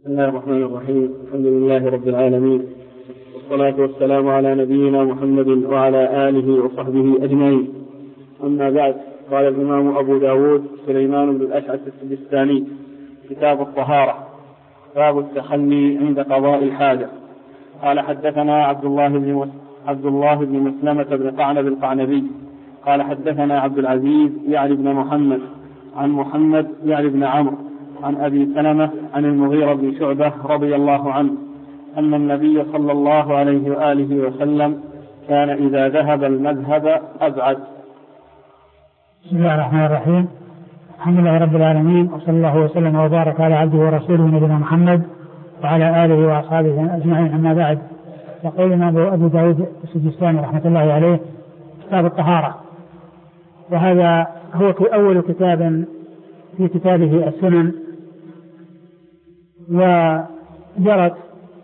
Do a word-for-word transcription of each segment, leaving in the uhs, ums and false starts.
بسم الله الرحمن الرحيم. الحمد لله رب العالمين، والصلاة والسلام على نبينا محمد وعلى آله وصحبه أجمعين. أما بعد، قال الإمام أبو داود سليمان بن الأشعث السجستاني: كتاب الطهارة، باب التخلي عند قضاء الحاجة. قال: حدثنا عبد الله بن عبد الله بن مسلمة بن قعنب القعنبي قال: حدثنا عبد العزيز يعني بن محمد عن محمد يعني بن عمرو عن أبي سلمة عن المغيرة بن شعبة رضي الله عنه أن النبي صلى الله عليه وآله وسلم كان إذا ذهب المذهب أبعد. بسم الله الرحمن الرحيم. الحمد لله رب العالمين، وصلى الله وسلم وبارك على عبده ورسوله نبينا محمد وعلى آله وأصحابه أجمعين. أما بعد، يقول الإمام أبو داود السجستاني رحمة الله عليه: كتاب الطهارة، وهذا هو أول كتاب في كتابه السنن. وجرت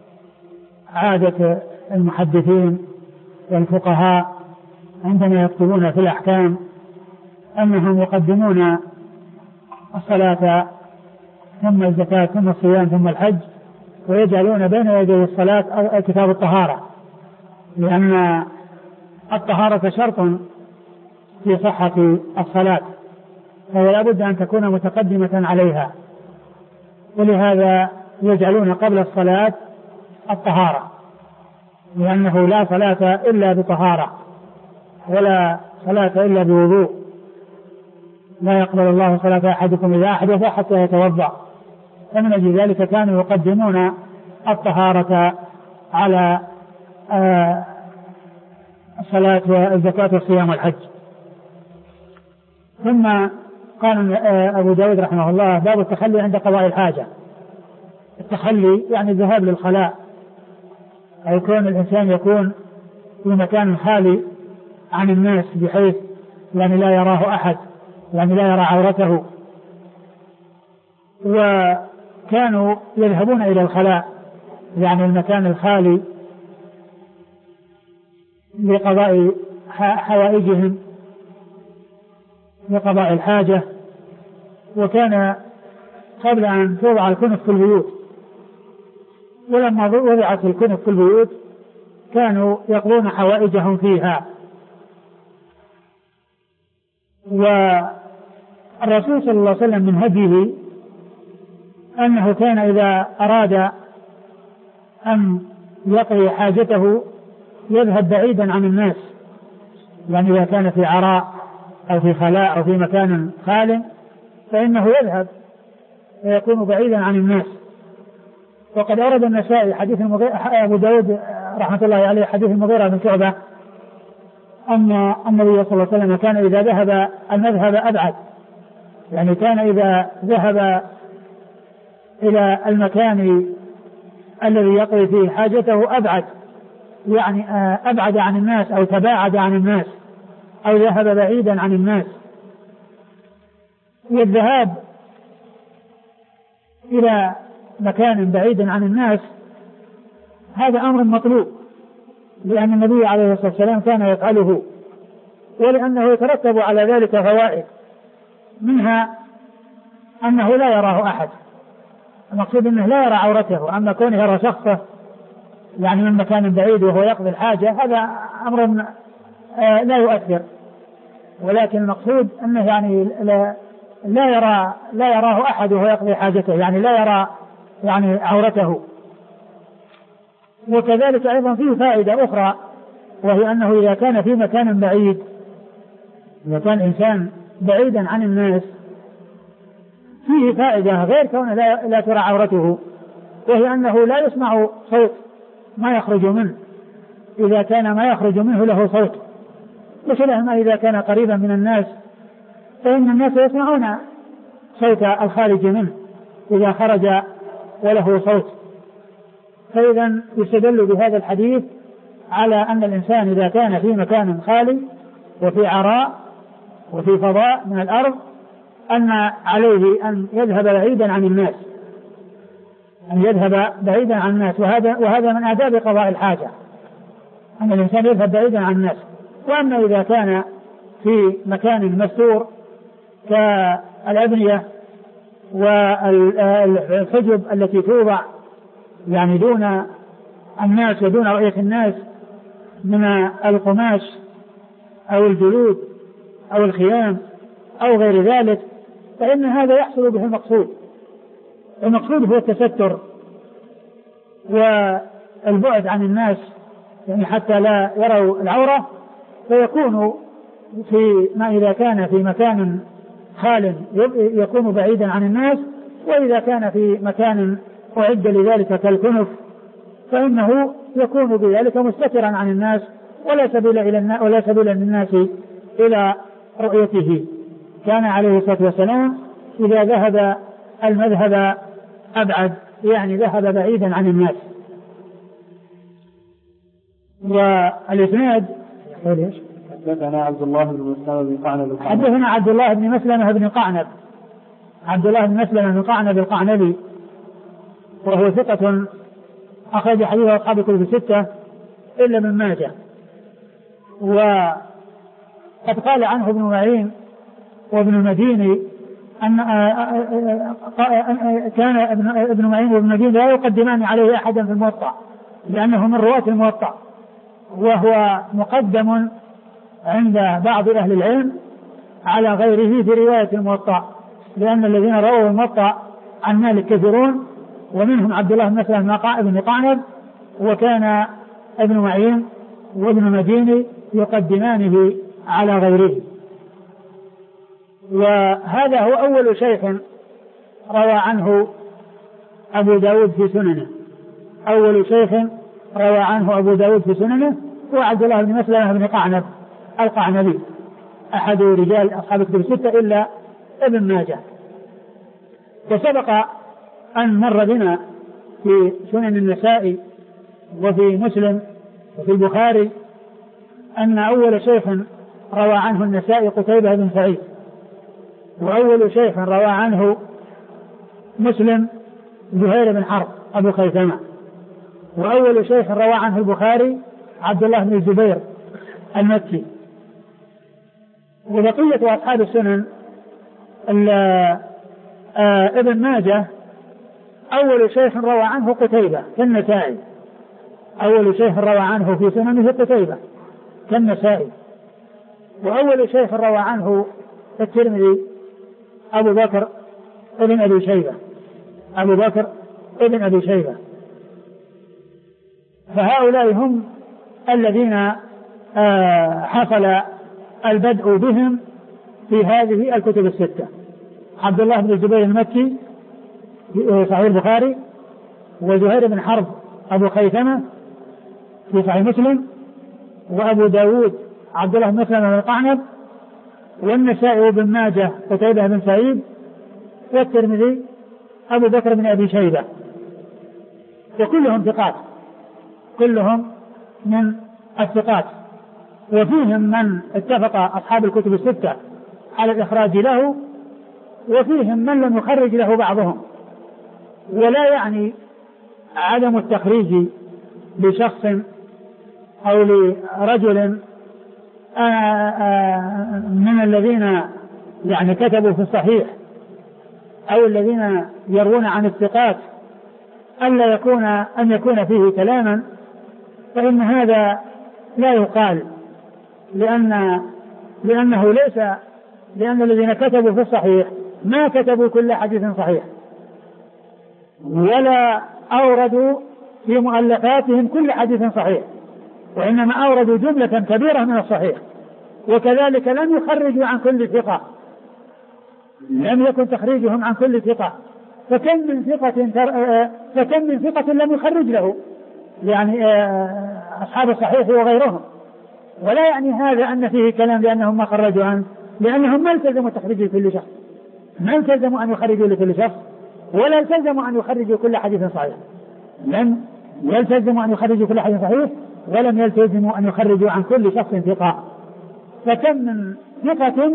عادة المحدثين والفقهاء عندما يكتبون في الأحكام أنهم يقدمون الصلاة ثم الزكاة ثم الصيام ثم الحج، ويجعلون بين يدي الصلاة كتاب الطهارة، لأن الطهارة شرط في صحة الصلاة، فهي لابد أن تكون متقدمة عليها، ولهذا يجعلون قبل الصلاة الطهارة، لأنه لا صلاة إلا بطهارة ولا صلاة إلا بوضوء. لا يقبل الله صلاة أحدكم إذا أحدث حتى يتوضأ، فمن أجل ذلك كانوا يقدمون الطهارة على الصلاة والزكاة والصيام والحج. ثم قال أبو داود رحمه الله: باب التخلي عند قضاء الحاجة. التخلي يعني الذهاب للخلاء، أو كون الإنسان يكون في مكان خالي عن الناس بحيث يعني لا يراه أحد، يعني لا يرى عورته. وكانوا يذهبون إلى الخلاء، يعني المكان الخالي، لقضاء حوائجهم، لقضاء الحاجة. وكان قبل أن توضع الكنف في البيوت، ولما وضعت الكنف في البيوت كانوا يقضون حوائجهم فيها. والرسول صلى الله عليه وسلم من هديه أنه كان إذا أراد أن يقضي حاجته يذهب بعيدا عن الناس، يعني إذا كان في عراء أو في خلاء أو في مكان خال فإنه يذهب ويكون بعيدا عن الناس. وقد أورد النسائي حديث المغيرة أبو داود رحمة الله عليه حديث المغيرة بن شعبة أن النبي صلى الله عليه وسلم كان إذا ذهب المذهب أبعد، يعني كان إذا ذهب إلى المكان الذي يقضي فيه حاجته أبعد، يعني أبعد عن الناس أو تباعد عن الناس أو ذهب بعيدا عن الناس. والذهاب إلى مكان بعيد عن الناس هذا أمر مطلوب، لأن النبي عليه الصلاة والسلام كان يفعله، ولأنه يترتب على ذلك فوائد، منها أنه لا يراه أحد، المقصود أنه لا يرى عورته. أما كونه يرى شخصه يعني من مكان بعيد وهو يقضي الحاجة هذا أمر لا يؤثر، ولكن المقصود أنه يعني لا, لا يرى لا يراه أحد وهو يقضي حاجته، يعني لا يرى يعني عورته. وكذلك أيضا فيه فائدة أخرى، وهي أنه إذا كان في مكان بعيد، إذا كان إنسان بعيدا عن الناس، فيه فائدة غير كونه لا, لا ترى عورته، وهي أنه لا يسمع صوت ما يخرج منه إذا كان ما يخرج منه له صوت، بخلاف ما إذا كان قريبا من الناس فإن الناس يسمعون صوت الخارج منه إذا خرج وله صوت. فإذا يستدل بهذا الحديث على أن الإنسان إذا كان في مكان خالي وفي عراء وفي فضاء من الأرض أن عليه أن يذهب بعيدا عن الناس، أن يذهب بعيدا عن الناس. وهذا وهذا من آداب قضاء الحاجة، أن الإنسان يذهب بعيدا عن الناس. وأما إذا كان في مكان مستور كالأبنية والحجب التي توضع يعني دون الناس ودون رؤية الناس من القماش أو الجلود أو الخيام أو غير ذلك، فإن هذا يحصل به المقصود. المقصود هو التستر والبعد عن الناس يعني حتى لا يروا العورة، فيكون في ما إذا كان في مكان خال يكون بعيدا عن الناس، وإذا كان في مكان أعد لذلك كالكنف فإنه يكون بذلك مستترا عن الناس ولا سبيل إلى الناس ولا سبيل للناس إلى رؤيته. كان عليه الصلاة والسلام إذا ذهب المذهب أبعد، يعني ذهب بعيدا عن الناس. والإسناد حدثنا عبد الله بن مسلمة بن قعنب حدثنا عبد الله بن مسلمة بن قعنب عبد الله بن مسلمة بن قعنب القعنبي، وهو ثقة أخرج حديثه أصحاب الكتب الستة إلا من ماجه. وقد قال عنه ابن معين وابن المديني أن كان ابن معين وابن المديني لا يقدمان عليه أحدا في الموطأ لأنه من رواة الموطأ، وهو مقدم عند بعض أهل العلم على غيره في رواية الموطأ، لأن الذين رووا الموطأ عن مالك كثيرون، ومنهم عبد الله بن مسلمة بن قعنب، وكان ابن معين وابن المديني يقدمانه على غيره. وهذا هو أول شيخ روى عنه أبو داود في سننه أول شيخ روى عنه أبو داود في سننه هو عبد الله بن مسلمة بن قعنب القعنبي، أحد رجال أصحاب الكتب الستة إلا ابن ماجه. وسبق أن مر بنا في سنن النسائي وفي مسلم وفي البخاري أن أول شيخ روى عنه النسائي قتيبة بن سعيد، وأول شيخ روى عنه مسلم زهير بن حرب أبو خيثمة، وأول شيخ روى عنه البخاري عبد الله بن الزبير المكي. وبقية أصحاب السنن ابن ماجه أول شيخ روى عنه قتيبة كالنسائي، أول شيخ روى عنه في سننه قتيبة كالنسائي. وأول شيخ روى عنه الترمذي أبو بكر ابن أبي شيبة أبو بكر ابن أبي شيبة. فهؤلاء هم الذين حصل البدء بهم في هذه الكتب الستة: عبد الله بن الزبير المكي في صحيح البخاري، وزهير بن حرب أبو خيثمة في صحيح مسلم، وأبو داود عبد الله بن مسلمة بن القعنب، والنسائي وابن ماجه قتيبة بن سعيد، والترمذي أبو بكر بن أبي شيبة. وكلهم ثقات، كلهم من الثقات، وفيهم من اتفق أصحاب الكتب الستة على الإخراج له، وفيهم من لم يخرج له بعضهم. ولا يعني عدم التخريج لشخص أو لرجل من الذين يعني كتبوا في الصحيح أو الذين يروون عن الثقات ألا يكون أن يكون فيه كلاما، فإن هذا لا يقال، لأن لأنه ليس لأن الذين كتبوا في الصحيح ما كتبوا كل حديث صحيح، ولا أوردوا في مؤلفاتهم كل حديث صحيح، وإنما أوردوا جملة كبيرة من الصحيح. وكذلك لم يخرجوا عن كل ثقة، لم يكن تخريجهم عن كل ثقة، فكم من ثقة فكم من ثقة لم يخرج له يعني أصحاب الصحيح وغيرهم. ولا يعني هذا أن فيه كلام لأنهم ما خرجوا عنه، لأنهم ما التزموا تخريج لكل شخص، ما التزموا أن يخرجوا لكل شخص، ولا التزموا أن يخرجوا كل حديث صحيح، لم يلتزموا أن يخرجوا كل حديث صحيح، ولم يلتزموا أن يخرجوا عن كل شخص ثقة. فكم من ثقة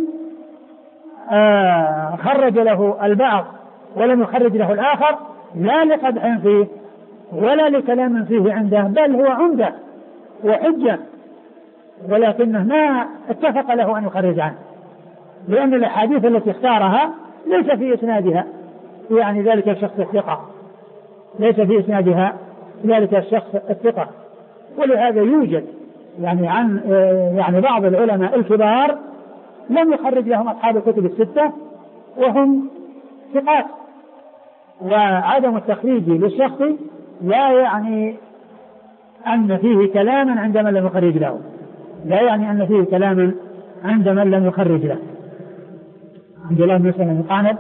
آه خرج له البعض ولم يخرج له الآخر، لا لقدح فيه ولا لكلام فيه عنده، بل هو عمدة وحجة، ولكنه ما اتفق له أن يخرج عنه، لأن الأحاديث التي اختارها ليس في إسنادها، يعني ذلك الشخص الثقة، ليس في إسنادها ذلك الشخص الثقة. ولهذا يوجد يعني عن يعني بعض العلماء الكبار لم يخرج لهم أصحاب الكتب الستة وهم ثقات، وعدم التخريج للشخص لا يعني أن فيه كلاما عند من لم يخرج له، لا يعني أن فيه كلاما عند من لم يخرج له. عبد الله بن مسلم القعنب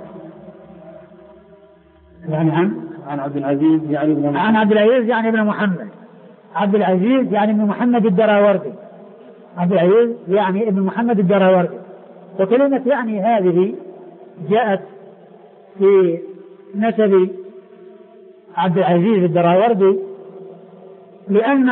يعني عن عن عبد العزيز يعني ابن محمد عن عبد العزيز يعني ابن محمد عبد العزيز يعني ابن محمد الدراوردي عبد العزيز يعني ابن محمد الدراوردي. وكلمة يعني هذه جاءت في نسب عبد العزيز الدراوردي لأن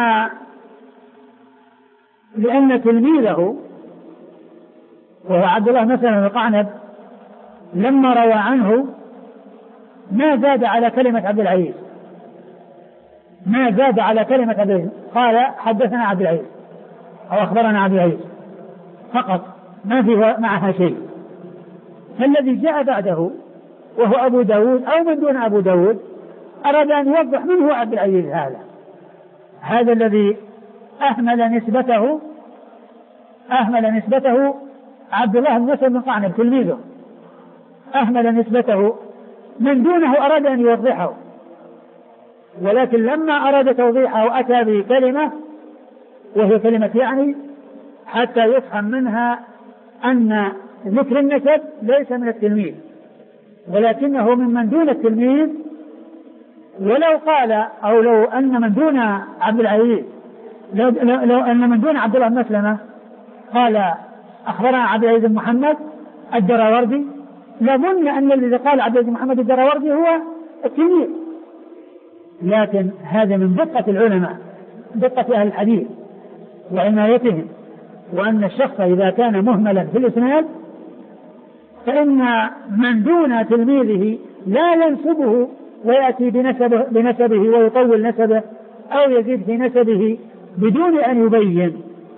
لأن تلميذه وهو عبد الله مثلا القعنب لما روى عنه ما زاد على كلمة عبد العزيز ما زاد على كلمة عبد العزيز قال حدثنا عبد العزيز أو أخبرنا عبد العزيز فقط، ما في معها شيء. فالذي جاء بعده وهو أبو داود أو من دون أبو داود أراد أن يوضح من هو عبد العزيز هذا هذا الذي أهمل نسبته أهمل نسبته عبد الله بن مسلم القعنب تلميذه أهمل نسبته من دونه أراد أن يوضحه، ولكن لما أراد توضيحه أتى بكلمة وهي كلمة يعني حتى يفهم منها أن ذكر النسب ليس من التلميذ ولكنه ممن دون التلميذ. ولو قال أو لو أن من دون عبد العزيز لو, لو أن من دون عبد الله بن مسلمة قال أخبرنا عبد العزيز بن محمد الدراوردي لظن أن الذي قال عبد العزيز بن محمد الدراوردي هو التلميذ، لكن هذا من دقة العلماء دقة أهل الحديث وعنايتهم، وأن الشخص إذا كان مهملا في الإسناد فإن من دون تلميذه لا ينسبه ويأتي بنسبه, بنسبه ويطول نسبه أو يزيد في نسبه بدون أن يبين،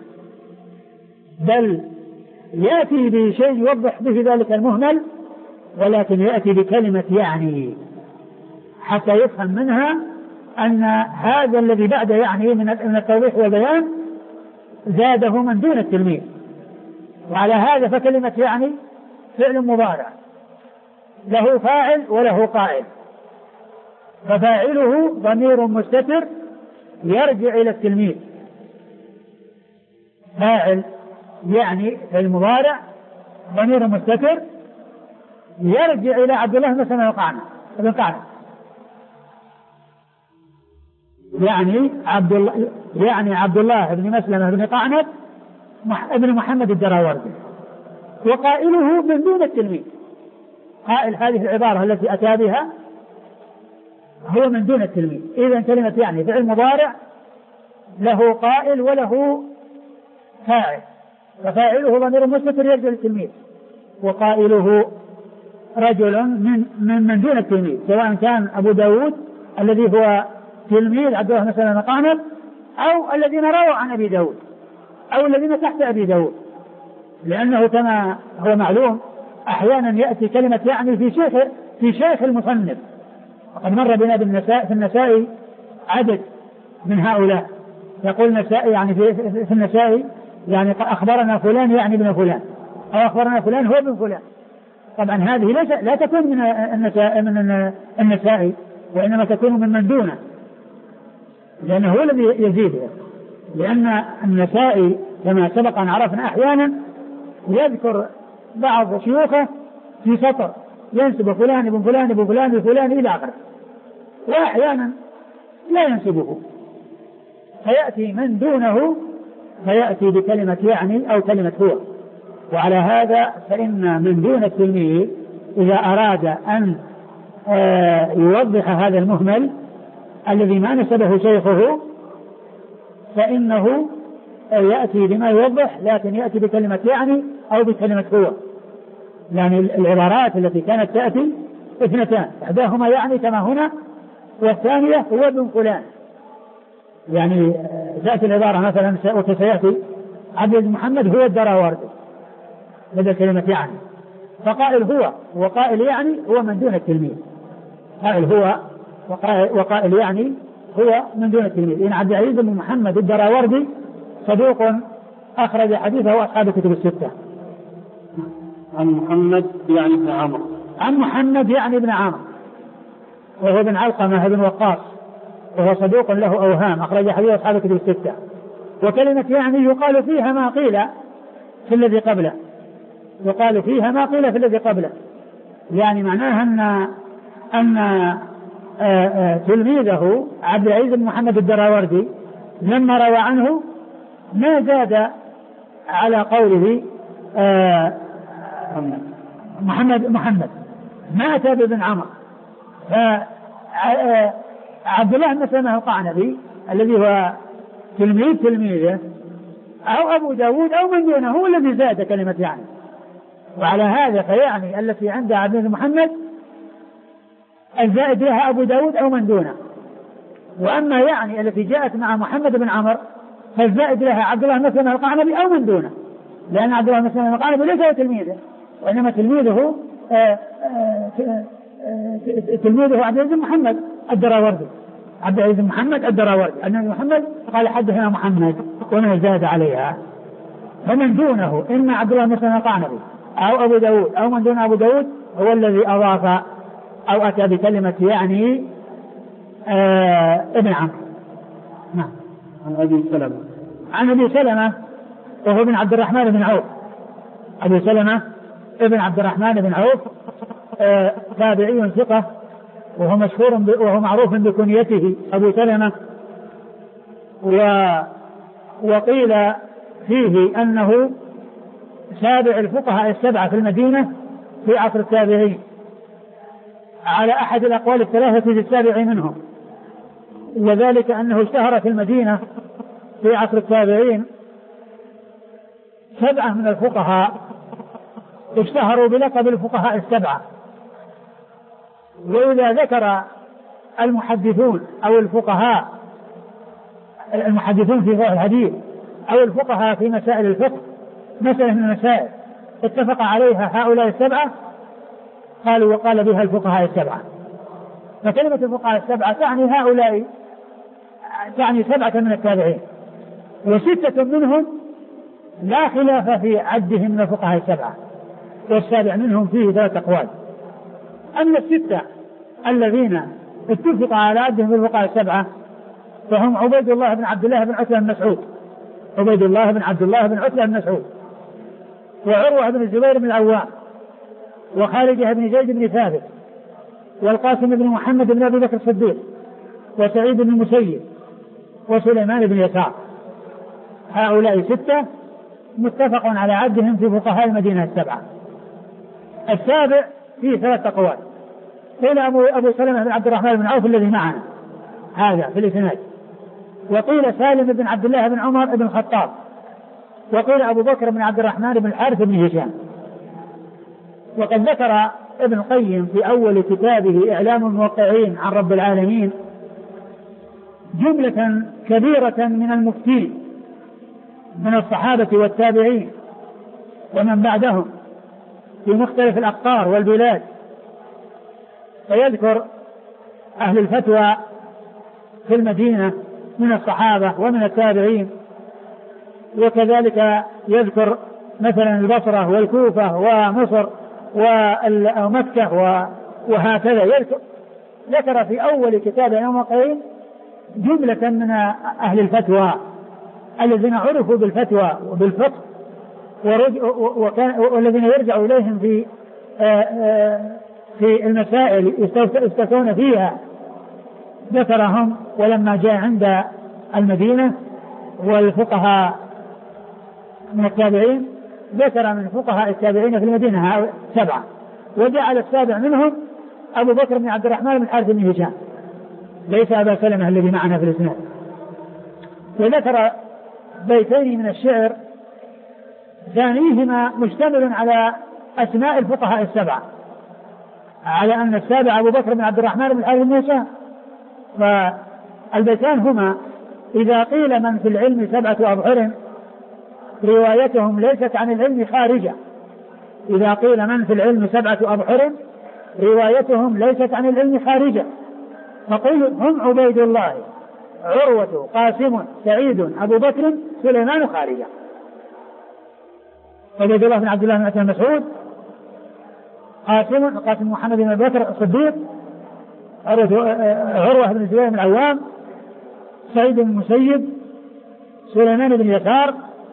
بل يأتي بشيء يوضح به ذلك المهمل، ولكن يأتي بكلمة يعني حتى يفهم منها أن هذا الذي بعد يعني من التوضيح والبيان زاده من دون التلميذ. وعلى هذا فكلمة يعني فعل مضارع له فاعل وله قائل، ففاعله ضمير مستتر يرجع إلى التلميذ. فاعل يعني في المضارع ضمير مستتر يرجع إلى عبد الله بن القعنب بن قعنب يعني عبد الله يعني عبد الله بن مسلمة بن قعنب ابن محمد الدراوردي، وقائله من دون التلميذ. قائل هذه العبارة التي أتى بها هو من دون التلميذ. إذن كلمة يعني فعل مضارع له قائل وله فاعل، ففاعله ضمير مستتر يرجع للتلميذ، وقائله رجل من من, من دون التلميذ، سواء كان أبو داود الذي هو تلميذ عبد الله مثلا القعنب أو الذين رووا عن أبي داود أو الذين تحت أبي داود، لأنه كما هو معلوم أحيانا يأتي كلمة يعني في شيخ في شيخ المصنف. وقد مر بنا بالنساء في النساء عدد من هؤلاء يقول النساء يعني في, في النساء يعني أخبرنا فلان يعني ابن فلان أو أخبرنا فلان هو ابن فلان. طبعا هذه ليس لا تكون من النساء من النساء وإنما تكون من من دونه، لأنه هو الذي يزيدها. لأن النساء كما سبق أن عرفنا أحيانا يذكر بعض شيوخه في سطر ينسب فلان ابن فلان ابن فلان ابن فلان إلى آخره، وأحيانا لا ينسبه فيأتي من دونه فيأتي بكلمة يعني أو كلمة هو. وعلى هذا فإن من دون التلميذ إذا أراد أن يوضح هذا المهمل الذي ما نسبه شيخه فإنه يأتي بما يوضح، لكن يأتي بكلمة يعني أو بكلمة هو. يعني العبارات التي كانت تأتي اثنتان، إحداهما يعني كما هنا، والثانية هو ابن فلان. يعني تأتي العبارة مثلا وسيأتي عبد العزيز محمد هو الدراوردي بدل كلمة يعني، فقائل هو وقائل يعني هو من دون التلميذ. قائل هو وقائل يعني هو من دون التلميذ. إن عبد العزيز بن محمد الدراوردي صدوق أخرج حديثه أصحاب الكتب الستة. عن محمد يعني ابن عمرو عن محمد يعني ابن عمرو وهو بن علقمة بن وقاص وهو صدوق له أوهام أخرج حديث أصحاب الكتب الستة. وكلمة يعني يقال فيها ما قيل في الذي قبله يقال فيها ما قيل في الذي قبله يعني معناها أن أن آآ آآ تلميذه عبد العزيز بن محمد الدراوردي لما روى عنه ما زاد على قوله محمد محمد ما أتى بابن عمرو. فعبد الله بن سلمة القعنبي الذي هو تلميذ تلميذه أو أبو داود أو من دونه هو الذي زاد كلمة يعني. وعلى هذا فيعني التي عند عبد الله بن محمد الزائد لها أبو داود أو من دونه. وأما يعني التي جاءت مع محمد بن عمرو فالزائد لها عبد الله بن سلمة القعنبي أو من دونه لأن عبد الله بن سلمة القعنبي ليس هو تلميذه وإنما تلميذه آآ آآ تلميذه عبد العزيز بن محمد الدراوردي عبد العزيز بن محمد الدراوردي أن محمد قال حدثنا محمد ومن زاد عليها. فمن دونه إما عبد الله بن سلمة القعنبي أو أبو داود أو من دون أبو داود هو الذي أضاف أو أتى بكلمة يعني ابن عمرو. نعم. عن أبي سلمة عن أبي سلمة وهو بن عبد الرحمن بن عوف. أبي سلمة ابن عبد الرحمن بن عوف تابعي ثقة وهو مشهور وهو معروف بكنيته أبو سلمة. و وقيل فيه أنه سابع الفقهاء السبعة في المدينة في عصر التابعين على أحد الأقوال الثلاثة في السابع منهم. وذلك أنه اشتهر في المدينة في عصر التابعين سبعة من الفقهاء اشتهروا بلقب الفقهاء السبعة. وإذا ذكر المحدثون أو الفقهاء المحدثون في فقه الحديث أو الفقهاء في مسائل الفقه مسألة من المسائل اتفق عليها هؤلاء السبعة قالوا وقال بها الفقهاء السبعة. فكلمة الفقهاء السبعة تعني هؤلاء تعني سبعة من التابعين وستة منهم لا خلاف في عدهم من الفقهاء السبعة والسابع منهم فيه ثلاث أقوال. أما الستة الذين اتفق على عدهم بالفقهاء السبعة فهم عبيد الله بن عبد الله بن عتبة بن مسعود عبيد الله بن عبد الله بن عتبة بن مسعود وعروة بن الزبير بن العوام وخارجة بن زيد بن ثابت والقاسم بن محمد بن أبي بكر الصديق وسعيد بن المسيب وسليمان بن يسار. هؤلاء ستة متفق على عدهم في فقهاء المدينة السبعة. السابع فيه ثلاث أقوال. قيل أبو, أبو سلمة بن عبد الرحمن بن عوف الذي معنا هذا في الإسناد وقيل سالم بن عبد الله بن عمر بن الخطاب وقيل أبو بكر بن عبد الرحمن بن الحارث بن هشام. وقد ذكر ابن القيم في أول كتابه إعلام الموقعين عن رب العالمين جملة كبيرة من المفتين من الصحابة والتابعين ومن بعدهم في مختلف الأقطار والبلاد فيذكر أهل الفتوى في المدينة من الصحابة ومن التابعين وكذلك يذكر مثلا البصرة والكوفة ومصر ومكة وهكذا يذكر. ذكر في أول كتاب الموقعين جملة من أهل الفتوى الذين عرفوا بالفتوى وبالفقه والذين يرجع إليهم في في المسائل يستفتون فيها ذكرهم. ولما جاء عند المدينة والفقهاء من التابعين ذكر من فقهاء التابعين في المدينة سبعة وجعل السابع منهم أبو بكر بن عبد الرحمن بن الحارث بن هشام ليس أبا سلمة الذي معنا في الإسناد. وذكر بيتين من الشعر ثانيهما مشتمل على أسماء الفقهاء السبعة على أن السابع أبو بكر بن عبد الرحمن بن الحارث بن هشام. فالبيتان هما إذا قيل من في العلم سبعة أبحر روايتهم ليست عن العلم خارجة. إذا قيل من في العلم سبعة أبحر روايتهم ليست عن العلم خارجة، فقل هم عبيد الله عروة قاسم سعيد أبو بكر سليمان خارجة. عبيد الله بن عبد الله بن مسعود، قاسم قاسم محمد بن بكر الصديق، عروة بن الزبير بن العوام، سعيد بن المسيب، سليمان بن يسار،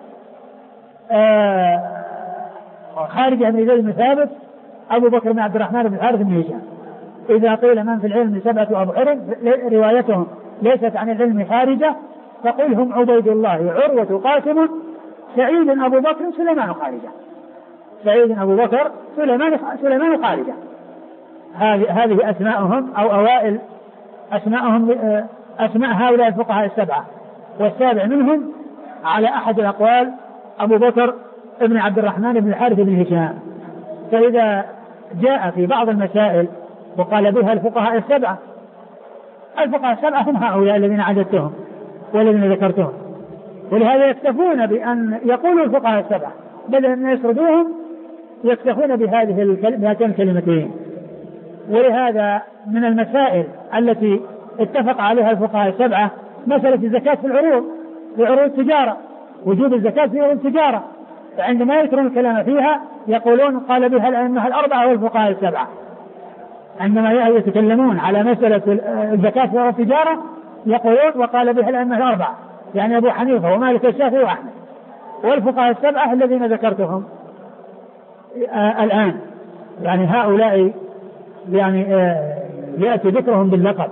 خارجة بن زيد بن ثابت، أبو بكر بن عبد الرحمن بن الحارث بن هشام. إذا قيل من في العلم سبعة أبحر روايتهم ليست عن العلم خارجة، فقل هم عبيد الله عروة قاسم سعيد أبو بكر سليمان خارجة. سعيد أبو بكر سليمان سليمان خارجة. هذه أسماءهم أو أوائل أسماءهم أسماء هؤلاء الفقهاء السبعة، والسابع منهم على أحد الأقوال أبو بكر ابن عبد الرحمن بن الحارث بن هشام. فإذا جاء في بعض المسائل وقال بها الفقهاء السبعة، الفقهاء السبعة هم هؤلاء الذين عددتهم والذين ذكرتهم، ولهذا يكتفون بأن يقولوا الفقهاء السبعة بدل أن يسردوهم، يكتفون بهذه بهاتين الكلمتين. ولهذا من المسائل التي اتفق عليها الفقهاء السبعة مسألة الزكاة في العروض، في عروض التجارة، وجوب الزكاة في عروض التجارة. فعندما يذكرون الكلام فيها يقولون قال بها الأئمة الأربعة والفقهاء السبعة. عندما يتكلمون على مسألة الزكاة في عروض التجارة يقولون وقال بها الأئمة الأربعة، يعني أبو حنيفة ومالك والشافعي وأحمد والفقهاء السبعة الذين ذكرتهم آه الآن. يعني هؤلاء يعني آه يأتي ذكرهم باللقب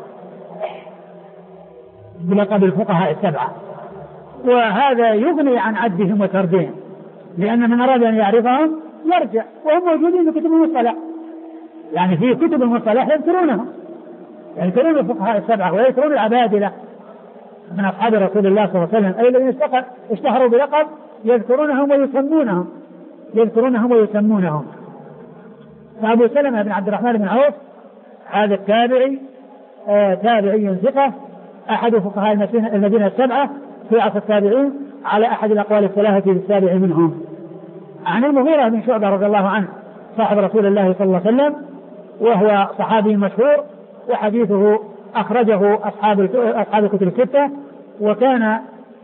بلقب الفقهاء السبعة، وهذا يغني عن عدهم وتردهم، لأن من أراد أن يعرفهم يرجع، وهم موجودين في كتب المصطلح. يعني في كتب المصطلح يذكرونهم، يذكرون الفقهاء السبعة ويذكرون العبادلة من أصحاب رسول الله صلى الله عليه وسلم، أي الذين اشتهروا بلقب يذكرونهم ويسمونهم يذكرونهم ويسمونهم. فأبو سلمة بن عبد الرحمن بن عوف هذا التابعي آه تابعي ثقة، أحد فقهاء المدينة السبعة في عصر التابعين على أحد الأقوال الثلاثة السابع منهم. عن المغيرة بن شعبة رضي الله عنه صاحب رسول الله صلى الله عليه وسلم، وهو صحابي مشهور، وحديثه أخرجه أصحاب أصحاب الكتب الستة، وكان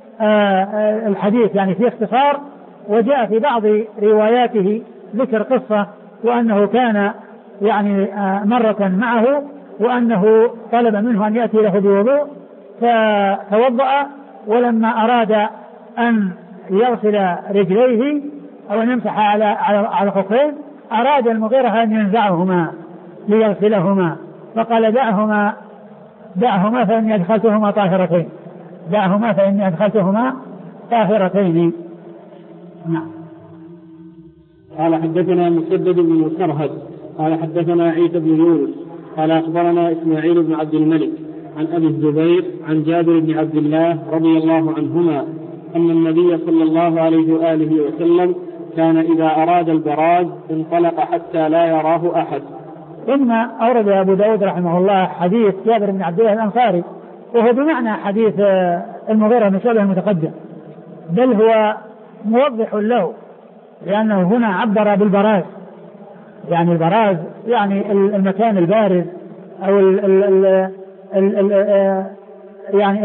آه الحديث يعني في اختصار، وجاء في بعض رواياته ذكر قصة وأنه كان يعني آه مرة معه وأنه طلب منه أن يأتي له بوضوء فتوضأ، ولما أراد أن يغسل رجليه أو أن يمسح على على الخفين أراد المغيرة أن ينزعهما ليغسلهما، فقال دعهما دعهما فإني أدخلتهما طاهرتين دعهما فإني أدخلتهما طاهرتين. نعم. قال حدثنا مسدد بن مسرهد قال حدثنا عيسى بن يونس قال أخبرنا إسماعيل بن عبد الملك عن أبي الزبير عن جابر بن عبد الله رضي الله عنهما أن النبي صلى الله عليه وآله وسلم كان إذا أراد البراز انطلق حتى لا يراه أحد. ثم أورد أبو داود رحمه الله حديث جابر بن عبد الله الأنصاري، وهو بمعنى حديث المغيرة بن شعبة المتقدم، بل هو موضح له، لأنه هنا عبر بالبراز، يعني البراز يعني المكان البارز أو ال ال ال ال يعني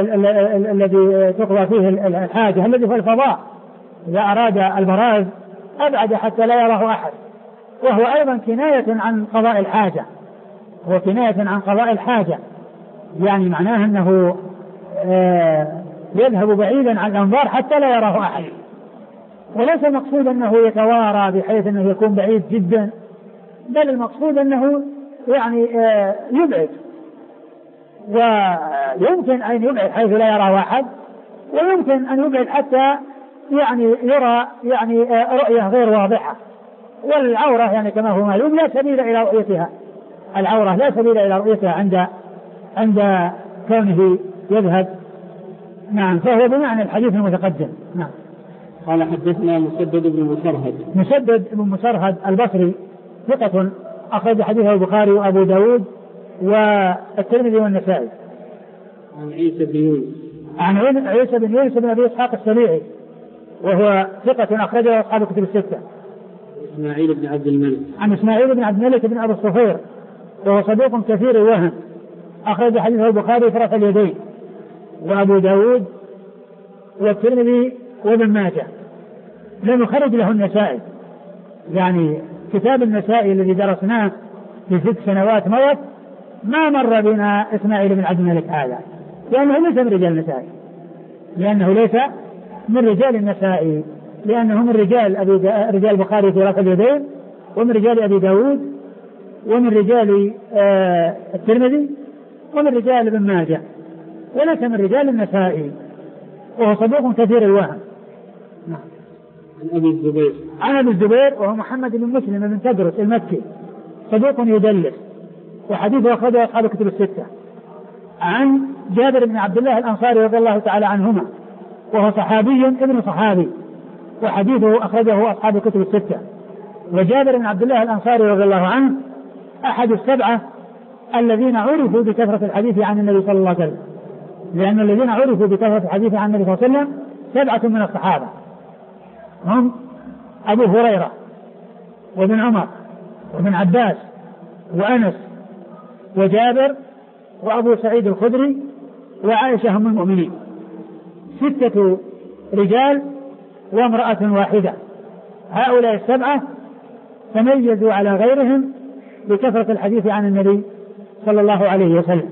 الذي تقضى فيه الحاجة، الذي هو الفضاء. إذا أراد البراز أبعد حتى لا يراه أحد، وهو أيضا كناية عن قضاء الحاجة، هو كناية عن قضاء الحاجة، يعني معناه أنه يذهب بعيدا عن الأنظار حتى لا يراه أحد، وليس المقصود أنه يتوارى بحيث أنه يكون بعيد جدا، بل المقصود أنه يعني يبعد، ويمكن أن يبعد حيث لا يراه أحد، ويمكن أن يبعد حتى يعني يرى يعني رؤية غير واضحة. والعورة يعني كما هو معلوم لا سبيل إلى رؤيتها، العورة لا سبيل إلى رؤيتها عند عند كونه يذهب. نعم. فهو بمعنى الحديث المتقدم. نعم. قال حدثنا مسدد بن مسرهد مسدد بن مسرهد البصري ثقة أخرج حديثه البخاري وأبو داود والترمذي والنسائي. عن عيسى بن يونس عن عيسى بن يونس بن أبي إسحاق السبيعي، وهو ثقة أخرجه أصحاب الكتب الستة. إسماعيل بن عبد الملك. عن إسماعيل بن عبد الملك بن أبي الصفير وهو صدوق كثير الوهم، أخرج حديثه البخاري في رفع اليدين وأبو داود والترمذي وابن ماجه، لم يخرج له النسائي. يعني كتاب النسائي الذي درسناه في ست سنوات مضت ما مر بنا إسماعيل بن عبد الملك هذا، لأنه ليس من رجال النسائي، لأنه ليس من رجال النسائي لأنه من رجال أبي دا... رجال البخاري في رفع اليدين، ومن رجال أبي داود، ومن رجال آه الترمذي، ومن رجال ابن ماجه، وليس من رجال النسائي، وهو صدوق كثير الوهم. نعم. عن أبي الزبير عن أبي الزبير وهو محمد بن مسلم بن تدرس المكي، صدوق يدلس، وحديثه أخرجه أصحاب الكتب الستة. عن جابر بن عبد الله الأنصاري رضي الله تعالى عنهما، وهو صحابي ابن صحابي، وحديثه أخرجه أصحاب الكتب الستة. وجابر بن عبد الله الأنصاري رضي الله عنه أحد السبعة الذين عرفوا بكثرة الحديث عن النبي صلى الله عليه وسلم، لأن الذين عرفوا بكثرة الحديث عن النبي صلى الله عليه وسلم سبعة من الصحابة، هم أبو هريرة وابن عمر وابن عباس وأنس وجابر وأبو سعيد الخدري وعائشة أم المؤمنين، ستة رجال وامرأة واحدة. هؤلاء السبعة تميزوا على غيرهم بكثرة الحديث عن النبي صلى الله عليه وسلم: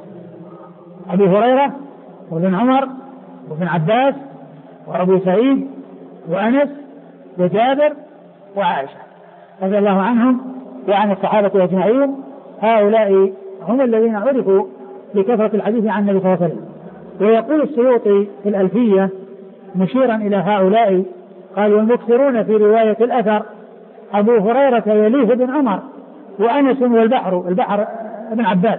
أبو هريرة وابن عمر وابن عباس وأبو سعيد وأنس وجابر وعائشة رضي الله عنهم وعن الصحابة أجمعين. هؤلاء هم الذين عرفوا بكثرة الحديث عن النبي صلى الله عليه وسلم. ويقول السيوطي في الألفية مشيرا إلى هؤلاء، قال: والمكثرون في رواية الأثر أبو هريرة يليه بن عمر وأنس والبحر البحر ابن عباس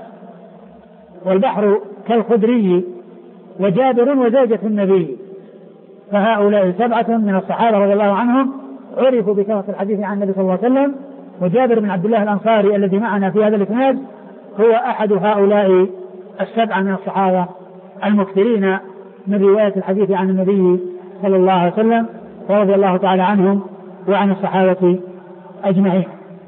والبحر كالخدري وجابر وزوجة النبي. فهؤلاء سبعة من الصحابة رضي الله عنهم عرفوا بكثرة الحديث عن النبي صلى الله عليه وسلم. وجابر بن عبد الله الأنصاري الذي معنا في هذا الإسناد هو أحد هؤلاء السبعة من الصحابة المكثرين من رواية الحديث عن النبي صلى الله عليه وسلم، ورضي الله تعالى عنهم وعن الصحابة أجمعين.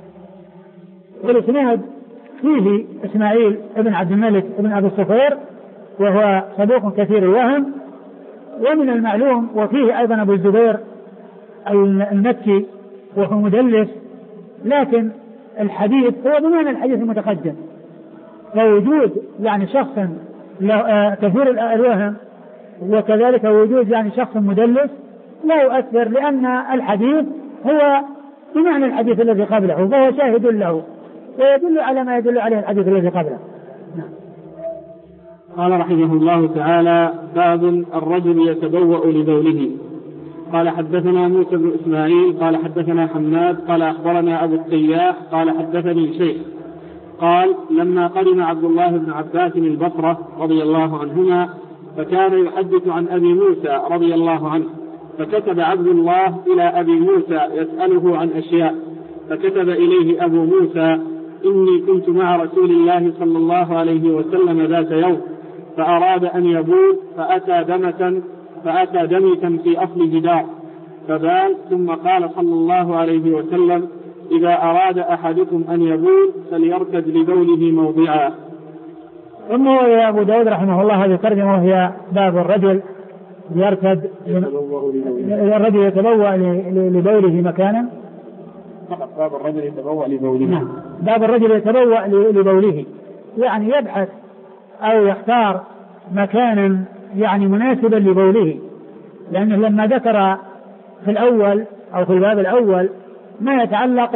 والإسناد فيه إسماعيل بن عبد الملك بن أبي الصفير وهو صدوق كثير الوهم، ومن المعلوم وفيه أيضا أبو الزبير المكي وهو مدلس، لكن الحديث هو بمعنى الحديث المتقدم، ووجود يعني شخص كثير الوهم وكذلك وجود يعني شخص مدلس لا يؤثر، لأن الحديث هو بمعنى الحديث الذي قبله، فهو شاهد له ويدل على ما يدل عليه الحديث الذي قبله. نعم. قال رحمه الله تعالى: باب الرجل يتبوأ لبوله. قال: حدثنا موسى بن إسماعيل قال حدثنا حماد قال أخبرنا أبو التياح قال حدثني شيخ قال: لما قدم عبد الله بن عباس البصرة رضي الله عنهما فكان يحدث عن أبي موسى رضي الله عنه، فكتب عبد الله إلى أبي موسى يسأله عن أشياء، فكتب إليه أبو موسى: إني كنت مع رسول الله صلى الله عليه وسلم ذات يوم فأراد أن يبول فأتى دمة فأتى دمة في أصل جدار فبال، ثم قال صلى الله عليه وسلم: إذا أراد أحدكم أن يبول فليرتد لبوله موضعا. ثم يا أبو داود رحمه الله هذه الترجمة وهي باب الرجل يرتد الرجل يتبوأ لبوله مكانا، فقط باب الرجل يتبوأ لبوله. نعم، باب الرجل يتبوأ لبوله، يعني يبحث أو يختار مكانا يعني مناسبا لبوله، لأنه لما ذكر في الأول أو في الباب الأول ما يتعلق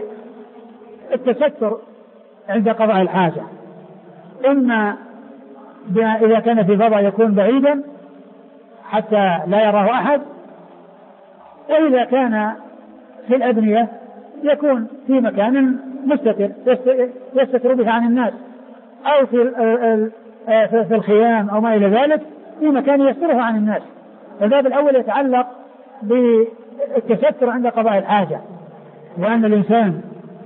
بالتستر عند قضاء الحاجة، إما إذا كان في فضاء يكون بعيدا حتى لا يراه أحد، وإذا كان في الأبنية يكون في مكان مستتر يستتر به عن الناس، أو في في الخيام أو ما إلى ذلك في مكان يستره عن الناس. الباب الأول يتعلق بالتستر عند قضاء الحاجة، وأن الإنسان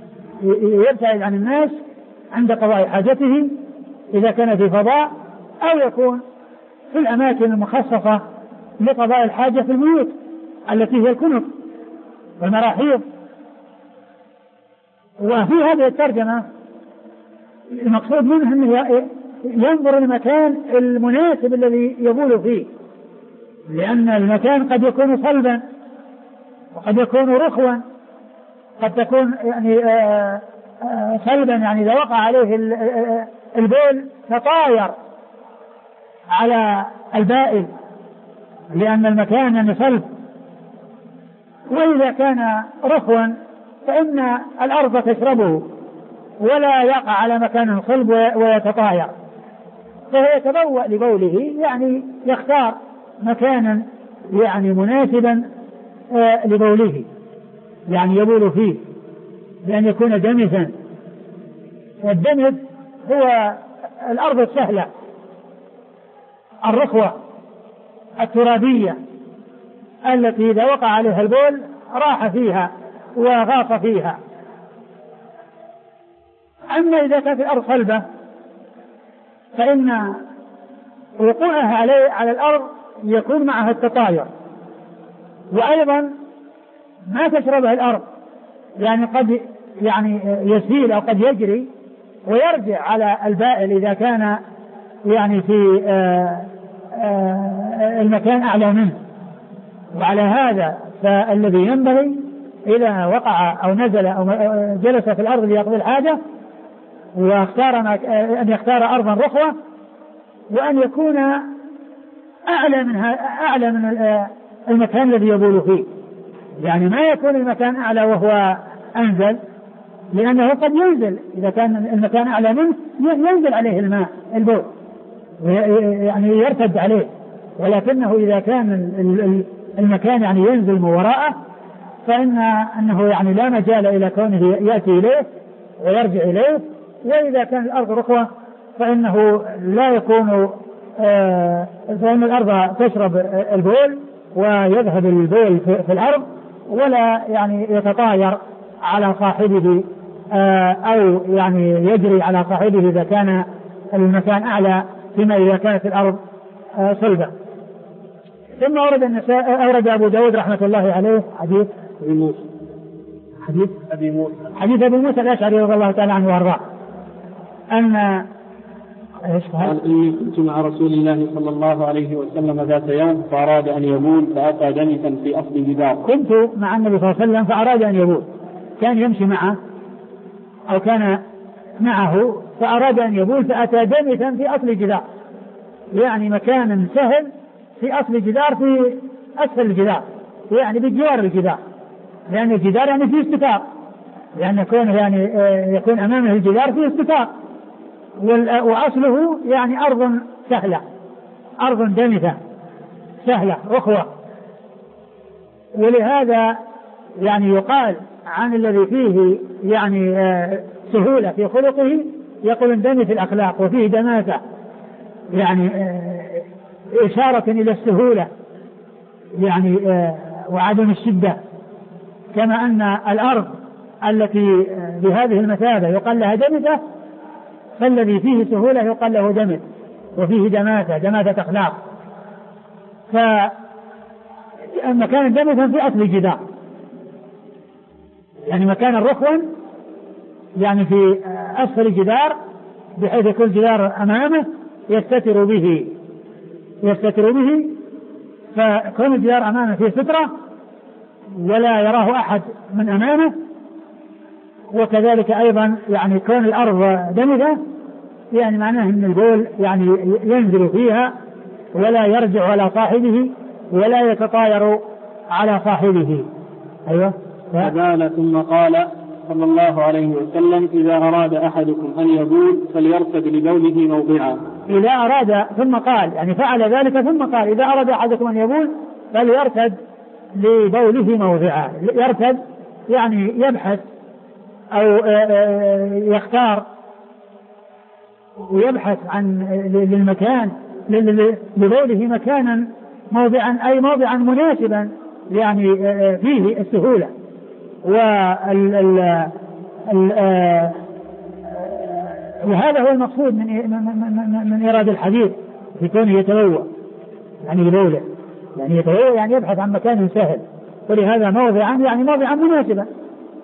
يبتعد عن الناس عند قضاء حاجته إذا كان في فضاء، أو يكون في الأماكن المخصصة لقضاء الحاجة في البيوت التي هي الكنف والمراحيض وفي هذه الترجمة المقصود منه أنه ينظر المكان المناسب الذي يبول فيه، لأن المكان قد يكون صلبا وقد يكون رخوا، قد تكون يعني آآ آآ صلبا يعني إذا وقع عليه البول تطاير على البائل لأن المكان يعني صلب، وإذا كان رخوا فإن الأرض تشربه ولا يقع على مكان صلب ويتطاير، فهو يتبوأ لبوله يعني يختار مكانا يعني مناسبا لبوله يعني يبول فيه بأن يكون دمثا. والدمث هو الأرض السهلة الرخوة الترابية التي إذا وقع عليها البول راح فيها وغاص فيها. أما إذا كانت الأرض صلبة فإن وقوعها عليه على الأرض يكون معها التطاير، وأيضا ما تشربه الأرض يعني قد يعني يسيل أو قد يجري ويرجع على البائل إذا كان يعني في آآ آآ المكان أعلى منه. وعلى هذا فالذي ينبغي إذا وقع أو نزل أو جلس في الأرض ليقضي الحاجة واختار أن يختار أرضا رخوة وأن يكون أعلى من أعلى من المكان الذي يبول فيه، يعني ما يكون المكان أعلى وهو أنزل، لأنه قد ينزل إذا كان المكان أعلى منه ينزل عليه الماء البول يعني يرتد عليه، ولكنه إذا كان المكان يعني ينزل من وراءه فإن أنه يعني لا مجال إلى كونه يأتي إليه ويرجع إليه. وإذا كان الأرض رخوة فإنه لا يكون آه فإن الأرض تشرب البول ويذهب البول في الأرض ولا يعني يتطاير على صاحبه آه أو يعني يجري على صاحبه إذا كان المكان أعلى فيما إذا كانت الأرض آه صلبة. ثم أورد النساء أورد أبو داود رحمة الله عليه حديث أبي موسى حديث أبي موسى حديث أبي موسى الأشعري رضي الله تعالى عنه وأرضاه أن قال إني كنت مع رسول الله صلى الله عليه وسلم ذات يوم فأراد أن يبول فأتى دمثا في أصل جدار. كنت مع النبي صلى الله عليه وسلم فأراد أن يبول، كان يمشي معه أو كان معه فأراد أن يبول فأتى دمثا في أصل جدار، يعني مكان سهل في أصل الجدار في أسفل الجدار يعني بجوار الجدار، لأن الجدار يعني فيه استتار، لأن يكون يعني يكون أمامه الجدار فيه استتار، وأصله يعني أرض سهلة أرض دمثة سهلة رخوة. ولهذا يعني يقال عن الذي فيه يعني سهولة في خلقه يقول دمث الأخلاق وفيه دماثة، يعني إشارة إلى السهولة يعني وعدم الشدة، كما أن الأرض التي بهذه المثابة يقال لها دمثة فالذي فيه سهولة يقال له دمث وفيه دماثة دماثة أخلاق. فمكان دمثا في أصل الجدار يعني مكان رخوا يعني في أسفل الجدار بحيث يكون الجدار أمامه يستتر به يستتر به فكون الجدار أمامه فيه سترة ولا يراه أحد من أمامه. وكذلك أيضا يعني كون الأرض دمثة يعني معناه أن البول يعني ينزل فيها ولا يرجع على صاحبه ولا يتطاير على صاحبه. أيوة فبال ثم قال صلى الله عليه وسلم إذا أراد أحدكم أن يبول فليرتد لبوله موضعا. إذا أراد ثم قال يعني فعل ذلك ثم قال إذا أراد أحدكم أن يبول فليرتد لبوله موضعا. يرتد يعني يبحث أو يختار ويبحث عن للمكان لبوله مكانا موضعا أي موضعا مناسبا يعني فيه السهولة. وهذا هو المقصود من من من إرادة الحديث في كونه يتبوأ يعني لبوله يعني يتبوأ يعني يبحث عن مكان سهل، ولهذا موضعا يعني موضعا مناسبا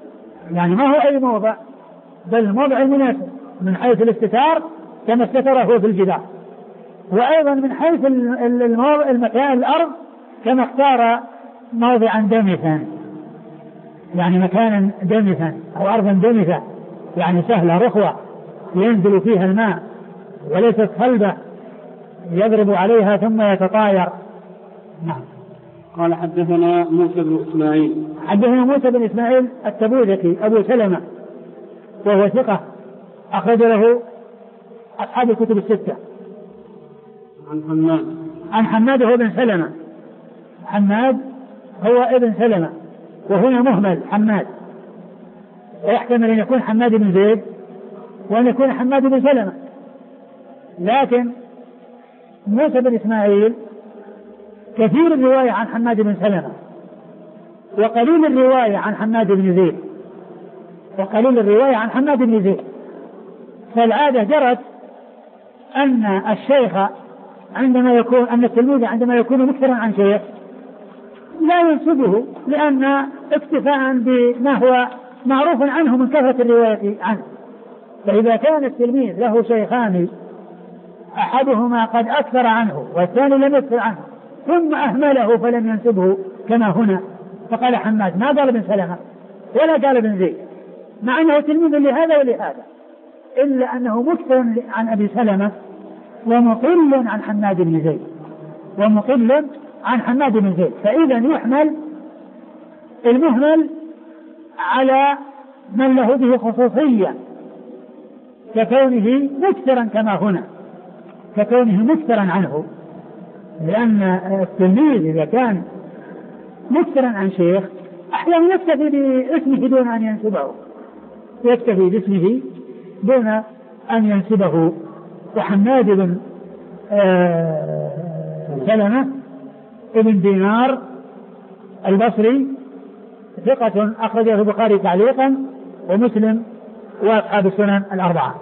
يعني ما هو أي موضع بل الموضع المناسب من حيث الاستتار كما استتر هو في الجدار، وأيضا من حيث الموضع المكان الأرض كما اختار موضعا دمثا، يعني مكانا دمثا أو أرضا دمثة يعني سهلة رخوة ينزل فيها الماء وليست صلبة يضرب عليها ثم يتطاير. نعم. قال حدثنا موسى بن إسماعيل حدثنا موسى بن إسماعيل التبوذكي أبو سلمة وهو ثقة أخرج له أصحاب الكتب الستة. عن حماد عن حماد هو بن سلمة، حماد هو ابن سلمة وهنا مهمل حماد، ويحتمل أن يكون حماد بن زيد وأن يكون حماد بن سلمة، لكن موسى بن إسماعيل كثير الرواية عن حماد بن سلمة وقليل الرواية عن حماد بن زيد وقليل الرواية عن حماد بن زيد. فالعادة جرت أن الشيخ عندما يكون أن التلميذ عندما يكون مكثرا عن شيخ لا ينسبه، لأن اكتفاء بما هو معروف عنه من كثرة الرواية عنه. فإذا كان التلميذ له شيخان أحدهما قد أكثر عنه والثاني لم يكثر عنه ثم أهمله فلم ينسبه كما هنا فقال حماد ما قال ابن سلمة ولا قال ابن زيد، مع أنه تلميذ لهذا ولهذا، إلا أنه مكثر عن أبي سلمة ومقل عن حماد بن زيد ومقل عن حماد بن زيد. فإذا يحمل المهمل على من له به خصوصية ككونه مكثرا كما هنا ككونه مكثرا عنه، لأن التلميذ إذا كان مكثرا عن شيخ أحيانا يكتفي باسمه دون أن ينسبه يكتفي باسمه دون أن ينسبه. وحماد بن آه سلمة ابن دينار البصري ثقة أخرجه البخاري تعليقا ومسلم وأصحاب السنن الأربعة.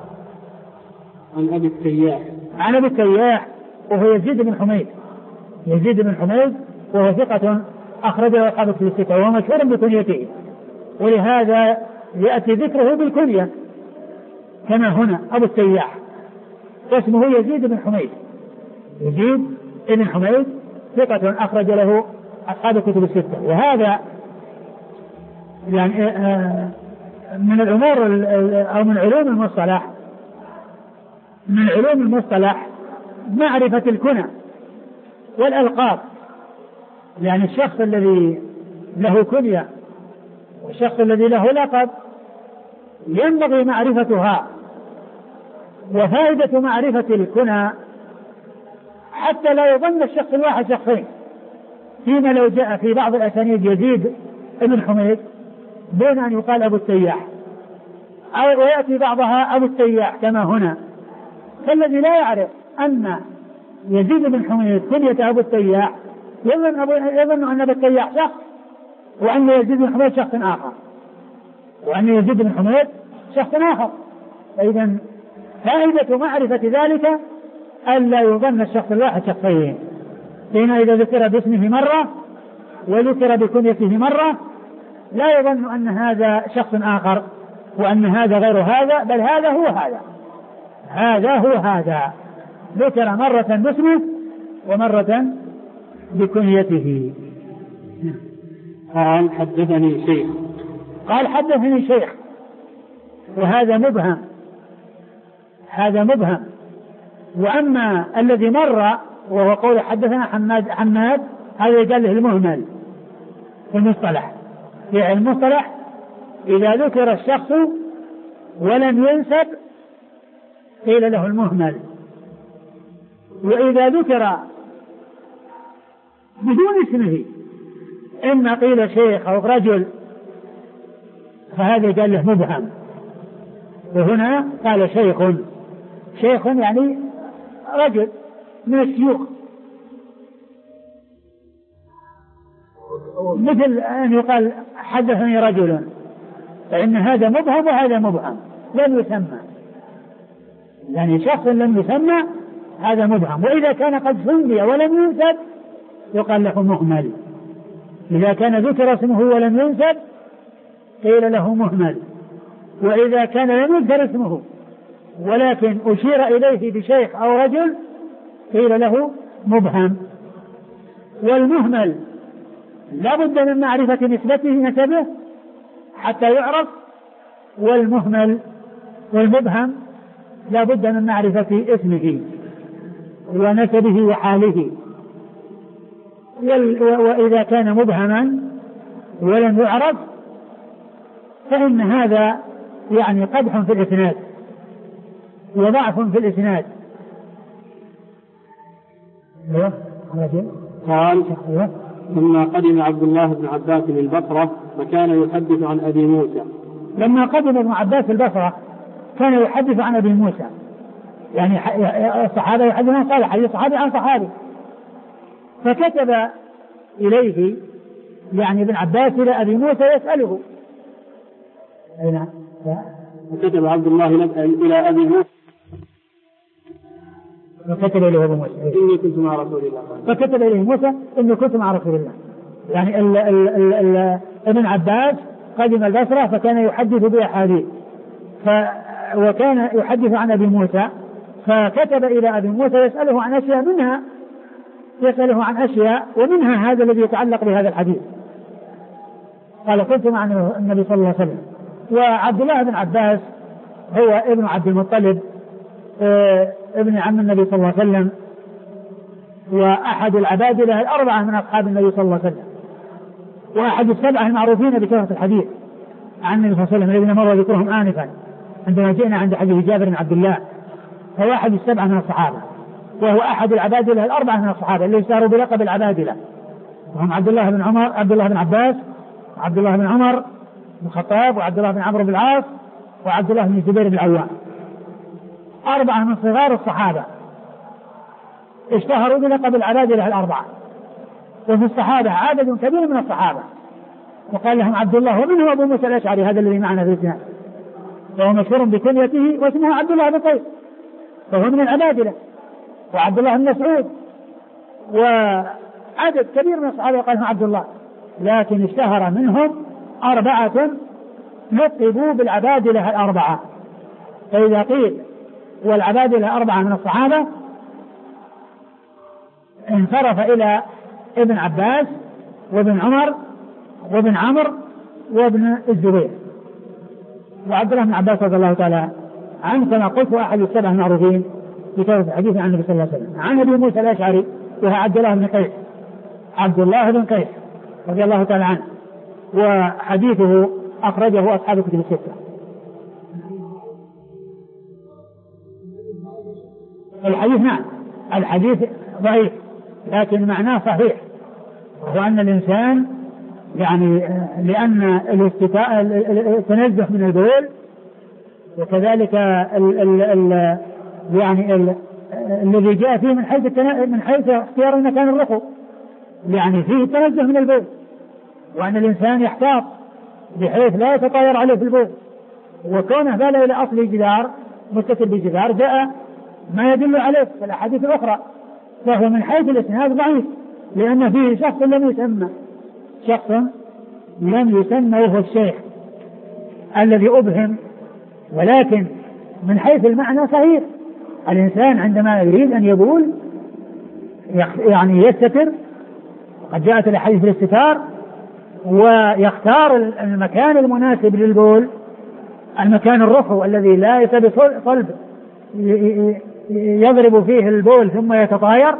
عن أبي التياح عن أبي التياح وهو يزيد بن حميد يزيد بن حميد وهو ثقة أخرجه أصحاب الكتب الستة وهو مشهور بكنيته، ولهذا يأتي ذكره بالكنية كما هنا أبو التياح اسمه يزيد بن حميد يزيد بن حميد ثقة أخرج له أصحاب الكتب الستة. وهذا يعني من الأمور أو من علوم المصطلح من علوم المصطلح معرفة الكنى والألقاب، يعني الشخص الذي له كنية والشخص الذي له لقب ينبغي معرفتها. وفائدة معرفة الكنى حتى لا يظن الشخص الواحد شخصين، فيما لو جاء في بعض الأسانيد يزيد ابن حميد دون أن يقال أبو التياح أو ويأتي بعضها أبو التياح كما هنا، فالذي لا يعرف أن يزيد بن حميد كنية أبو التياح يظن, أبو يظن أن أبو التياح شخص وأن يزيد بن حميد شخص آخر وأن يزيد بن حميد شخص آخر. فإذا فائدة معرفة ذلك ألا يظن الشخص الواحد شخصين، لأن إذا ذكر باسمه مرة وذكر بكنيته مرة لا يظن أن هذا شخص آخر وأن هذا غير هذا، بل هذا هو هذا هذا هو هذا ذكر مرة باسمه ومرة بكنيته. قال حدثني شيخ قال حدثني شيخ وهذا مبهم هذا مبهم. وأما الذي مر وهو قول حدثنا حماد حماد هذا يقال له المهمل في المصطلح. في المصطلح إذا ذكر الشخص ولم ينسب قيل له المهمل، وإذا ذكر بدون اسمه إما قيل شيخ أو رجل فهذا قال له مبهم. وهنا قال شيخ شيخ يعني رجل من الشيوخ، مثل أن يقال حدثني رجل، فإن هذا مبهم وهذا مبهم لم يسمى، يعني شخص لم يسمى هذا مبهم. وإذا كان قد سمي ولم ينسب يقال له مهمل. إذا كان ذكر اسمه ولم ينسب قيل له مهمل. وإذا كان لم يذكر اسمه ولكن أشير إليه بشيخ أو رجل قيل له مبهم. والمهمل لا بد من معرفة نسبته نسبه حتى يعرف، والمهمل والمبهم لا بد من معرفة اسمه ونسبه وحاله. وإذا كان مبهما ولم يعرف فإن هذا يعني قدح في الإسناد وضعف في الإسناد. قال لما قدم عبد الله بن عباس البصرة فكان يحدث عن أبي موسى. لما قدم ابن عباس البصرة كان يحدث عن أبي موسى، يعني الصحابة يحدثون عن صالح، حديث صحابي عن صحابي، فكتب إليه يعني ابن عباس إلى أبي موسى يسأله. أين فكتب عبد الله إلى أبي موسى فكتب إليه أبو موسى إني كنت مع رسول الله، فكتب إليه موسى إني كنت مع رسول الله. يعني ال ال ال ال ابن عباس قدم البصرة فكان يحدث بأحاديث، وكان يحدث عن أبي موسى، فكتب إلى أبي موسى يسأله عن أشياء، منها يسأله عن أشياء ومنها هذا الذي يتعلق بهذا الحديث. قال كنت مع النبي صلى الله عليه وسلم. وعبد الله بن عباس هو ابن عبد المطلب ابن عم النبي صلى الله عليه وسلم، وأحد العبادلة الأربعة من أصحاب النبي صلى الله عليه وسلم، وأحد السبعة المعروفين بكثرة الحديث عن النبي صلى الله عليه وسلم الذين مر ذكرهم آنفا عندما جئنا عند حديث جابر بن عبد الله. فهو أحد السبعة من الصحابة، وهو أحد العبادلة الأربعة من الصحابة اللي اشتهروا بلقب العبادلة، وهم عبد الله بن عمر عبد الله بن عباس وعبد الله بن عمر بن الخطاب وعبد الله بن عمرو بن العاص وعبد الله بن الزبير بن العوام، أربعة من صغار الصحابة اشتهروا بلقب العبادلة الأربعة. وفي الصحابة عدد كبير من الصحابة وقال لهم عبد الله، ومنه أبو موسى الأشعري هذا الذي معنا في الإسناد، وهو مشهور بكنيته واسمه عبد الله بن قيس، فهو من العبادلة، وعبد الله بن مسعود، وعدد كبير من الصحابة قال لهم عبد الله، لكن اشتهر منهم أربعة لقبوا بالعبادلة الأربعة. فإذا قيل والعبادلة أربعة من الصحابة انصرف إلى ابن عباس وابن عمر وابن عمرو وابن الزبير وعبد الله بن عباس رضي الله تعالى عنه كما قلت أحد السبع المعروفين بكثرة الحديث عن النبي صلى الله عليه وسلم. عن أبي موسى الأشعري وهو عبد الله بن قيس عبد الله بن قيس رضي الله تعالى عنه، وحديثه أخرجه أصحاب الكتب الستة. الحديث نعم الحديث ضعيف لكن معناه صحيح، وهو أن الإنسان يعني لأن التنزه من البول وكذلك ال ال ال يعني ال الذي جاء فيه من حيث من حيث اختيار المكان الرخو، يعني فيه التنزه من البول، وأن الإنسان يحتاط بحيث لا يتطاير عليه في البول، وكونه بال إلى أصل الجدار متصل بالجدار جاء ما يدل عليه في الأحاديث الأخرى، فهو من حيث الإسناد ضعيف لأن فيه شخص لم يسمى شخص لم يسمى وهو الشيخ الذي أبهم، ولكن من حيث المعنى صحيح. الإنسان عندما يريد أن يبول يعني يستتر، قد جاءت الأحاديث الاستتار، ويختار المكان المناسب للبول، المكان الرخو الذي لا يسبب صلب يضرب فيه البول ثم يتطاير،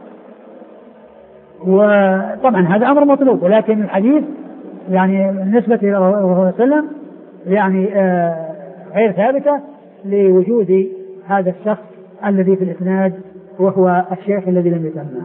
وطبعا هذا أمر مطلوب، ولكن الحديث يعني بالنسبة إلى الله صلى الله عليه وسلم يعني غير ثابتة لوجود هذا الشخص الذي في الإسناد وهو الشيخ الذي لم يسمى.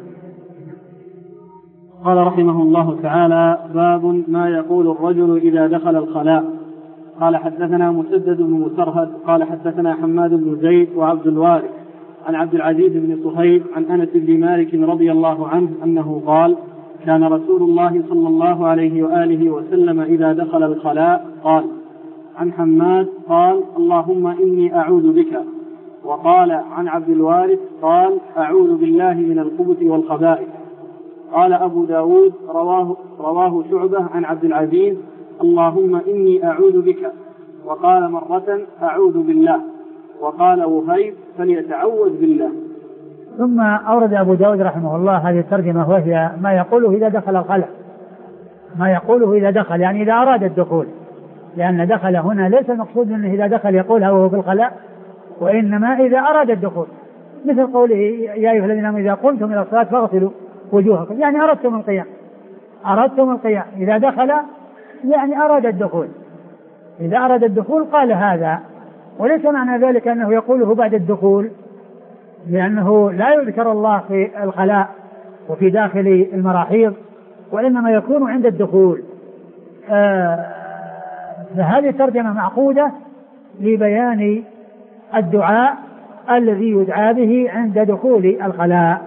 قال رحمه الله تعالى: باب ما يقول الرجل إذا دخل الخلاء. قال حدثنا مسدد بن مسرهد قال حدثنا حماد بن زيد وعبد الوارث عن عبد العزيز بن صهيب عن أنس بن مالك رضي الله عنه أنه قال: كان رسول الله صلى الله عليه وآله وسلم إذا دخل الخلاء قال. عن حماد قال: اللهم إني أعوذ بك. وقال عن عبد الوارث قال: أعوذ بالله من الخبث والخبائث. قال أبو داود رواه, رواه شعبة عن عبد العزيز اللهم إني أعوذ بك، وقال مرة أعوذ بالله، وقال وهيب فليتعوذ بالله. ثم أورد أبو داود رحمه الله هذه الترجمة، وهي ما يقوله إذا دخل الخلع، ما يقوله إذا دخل يعني إذا أراد الدخول، لأن دخل هنا ليس المقصود أنه إذا دخل يقولها وهو في الخلاء، وإنما إذا أراد الدخول، مثل قوله يا أيها الذين آمنوا إذا قمتم إلى الصلاة فاغسلوا وجوهكم، يعني أردتم القيام، أردتم القيام. إذا دخل يعني أراد الدخول، إذا أراد الدخول قال هذا، وليس معنى ذلك أنه يقوله بعد الدخول، لأنه لا يذكر الله في الخلاء وفي داخل المراحيض، وإنما يكون عند الدخول. آه فهذه ترجمة معقودة لبيان الدعاء الذي يدعى به عند دخول الخلاء.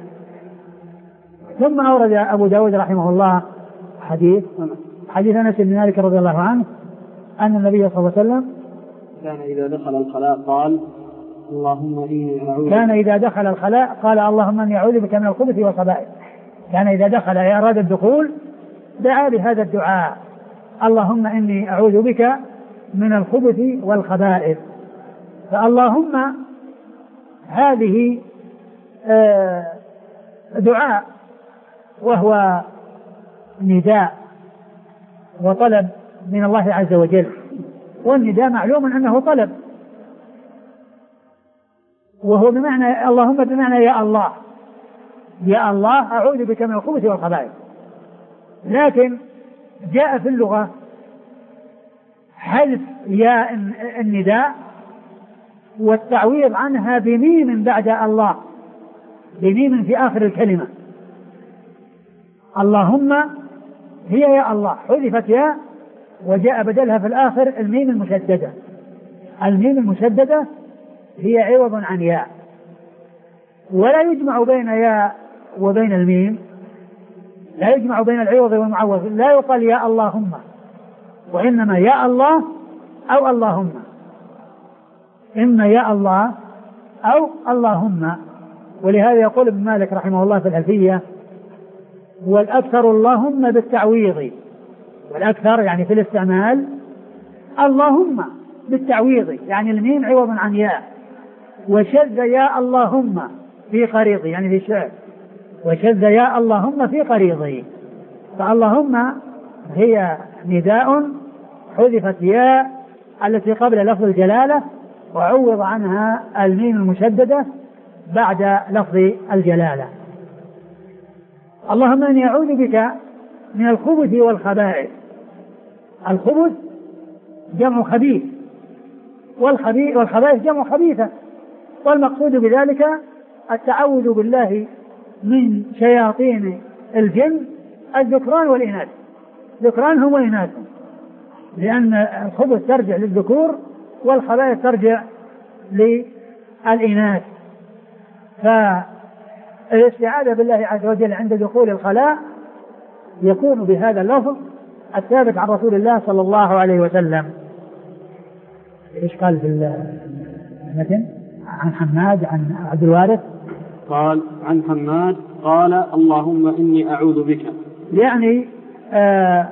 ثم أورد أبو داود رحمه الله حديث حديث أنس بن مالك رضي الله عنه أن النبي صلى الله عليه وسلم كان إذا دخل الخلاء قال اللهم إني أعوذ كان إذا دخل الخلاء قال اللهم إني أعوذ بك من الخبث والخبائث. كان إذا دخل أراد الدخول دعا بهذا الدعاء اللهم إني أعوذ بك من الخبث والخبائث. فاللهم هذه دعاء وهو نداء وطلب من الله عز وجل، والنداء معلوم أنه طلب، وهو بمعنى اللهم بمعنى يا الله، يا الله أعوذ بك من الخبث والخبائث. لكن جاء في اللغة حذف يا النداء والتعويض عنها بميم بعد الله، بميم في آخر الكلمة. اللهم هي يا الله، حذفت يا وجاء بدلها في الآخر الميم المشددة. الميم المشددة هي عوض عن يا، ولا يجمع بين يا وبين الميم، لا يجمع بين العوض والمعوض، لا يقال يا اللهم، وإنما يا الله أو اللهم، إما يا الله أو اللهم. ولهذا يقول ابن مالك رحمه الله في الألفية والأكثر اللهم بالتعويض، والأكثر يعني في الاستعمال اللهم بالتعويض، يعني الميم عوض عن ياء، وشذ يا اللهم في قريض يعني في الشعر، وشذ يا اللهم في قريضه. فاللهم هي نداء حذفت ياء التي قبل لفظ الجلالة وعوض عنها الميم المشددة بعد لفظ الجلالة. اللهم إني أعوذ بك من الخبث والخبائث. الخبث جمع خبيث، والخبائث جمع خبيثة، والمقصود بذلك التعوذ بالله من شياطين الجن الذكران والإناث، ذكرانهم وإناثهم، لأن الخبث ترجع للذكور والخبائث ترجع للإناث. فالاستعاذة بالله عز وجل عند دخول الخلاء يكون بهذا اللفظ الثابت عن رسول الله صلى الله عليه وسلم. إيش قال في المتن؟ عن حماد عن عبد الوارث قال عن حماد قال اللهم إني أعوذ بك، يعني آه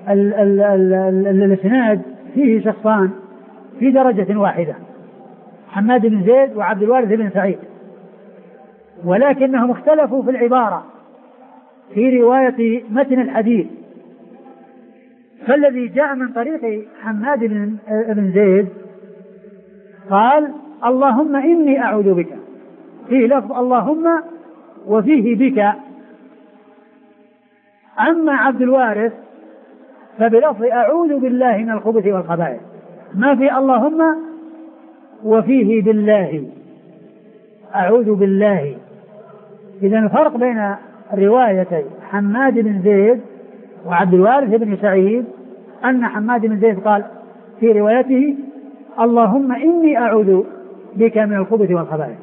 الاسناد فيه شخصان في درجة واحدة، حماد بن زيد وعبد الوارث بن سعيد، ولكنهم اختلفوا في العبارة في رواية متن الحديث. فالذي جاء من طريق حماد بن زيد قال اللهم إني أعوذ بك، فيه لفظ اللهم وفيه بك. أما عبد الوارث فبلفظ أعوذ بالله من الخبث والخبائث، ما في اللهم وفيه بالله، أعوذ بالله. إذن الفرق بين روايتي حماد بن زيد وعبد الوارث بن سعيد أن حماد بن زيد قال في روايته اللهم إني أعوذ بك من الخبث والخبائث،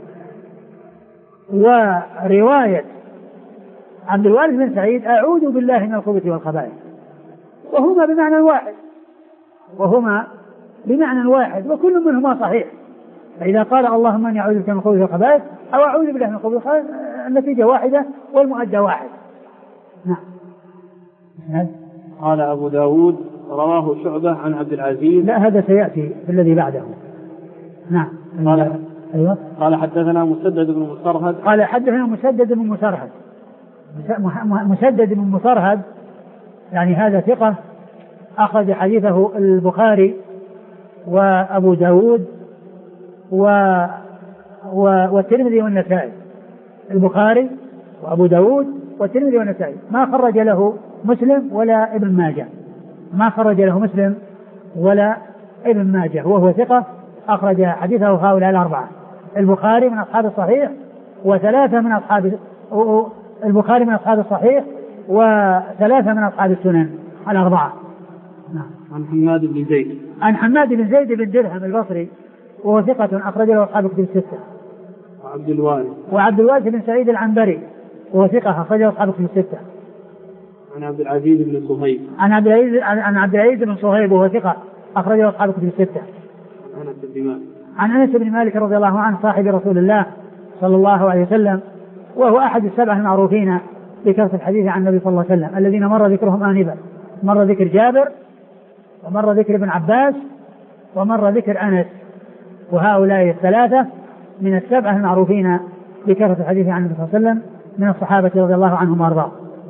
ورواية عبد الوارث بن سعيد أعوذ بالله من الخبث والخبائث، وهما بمعنى واحد، وهما بمعنى واحد وكل منهما صحيح. فإذا قال اللهم إني أعوذ بك من الخبث والخبائث أو أعوذ بالله من الخبث والخبائث النتيجة واحدة والمؤدى واحد. نعم. قال أبو داود رواه شعبة عن عبد العزيز. لا هذا سيأتي في الذي بعده. نعم. قال أيوة. قال حدثنا مسدد بن مسرهد. قال حدثنا مسدد بن مسرهد. مسدد بن مسرهد يعني هذا ثقة أخرج حديثه البخاري وأبو داود و... و... والترمذي والنسائي. البخاري وأبو داود والترمذي والنسائي، ما خرج له مسلم ولا ابن ماجه، ما خرج له مسلم ولا ابن ماجه، وهو ثقة أخرج حديثه هؤلاء الأربعة. البخاري من أصحاب الصحيح وثلاثة من أصحاب البخاري من أصحاب الصحيح وثلاثة من أصحاب السنن الأربعة. نعم. عن حماد بن زيد. عن حماد بن زيد بن درهم البصري وهو ثقة أخرج له أصحاب الكتب الستة. وعبد الوارث. وعبد الوارث بن سعيد العنبري وهو ثقة أخرج له أصحاب الكتب الستة. عن عبد العزيز بن صهيب. عن عبد العزيز عن عبد العزيز بن صهيب وهو ثقة أخرج له أصحاب الكتب الستة. عن أنس بن مالك. عن أنس بن مالك رضي الله عنه صاحب رسول الله صلى الله عليه وسلم، وهو أحد السبعة المعروفين بكثرة الحديث عن النبي صلى الله عليه وسلم الذين مر ذكرهم آنفا، مر ذكر جابر ومر ذكر ابن عباس ومر ذكر أنس، وهؤلاء الثلاثة من السبعة المعروفين بكثرة الحديث عن النبي صلى الله عليه وسلم من الصحابة رضي الله عنهم وارضاهم.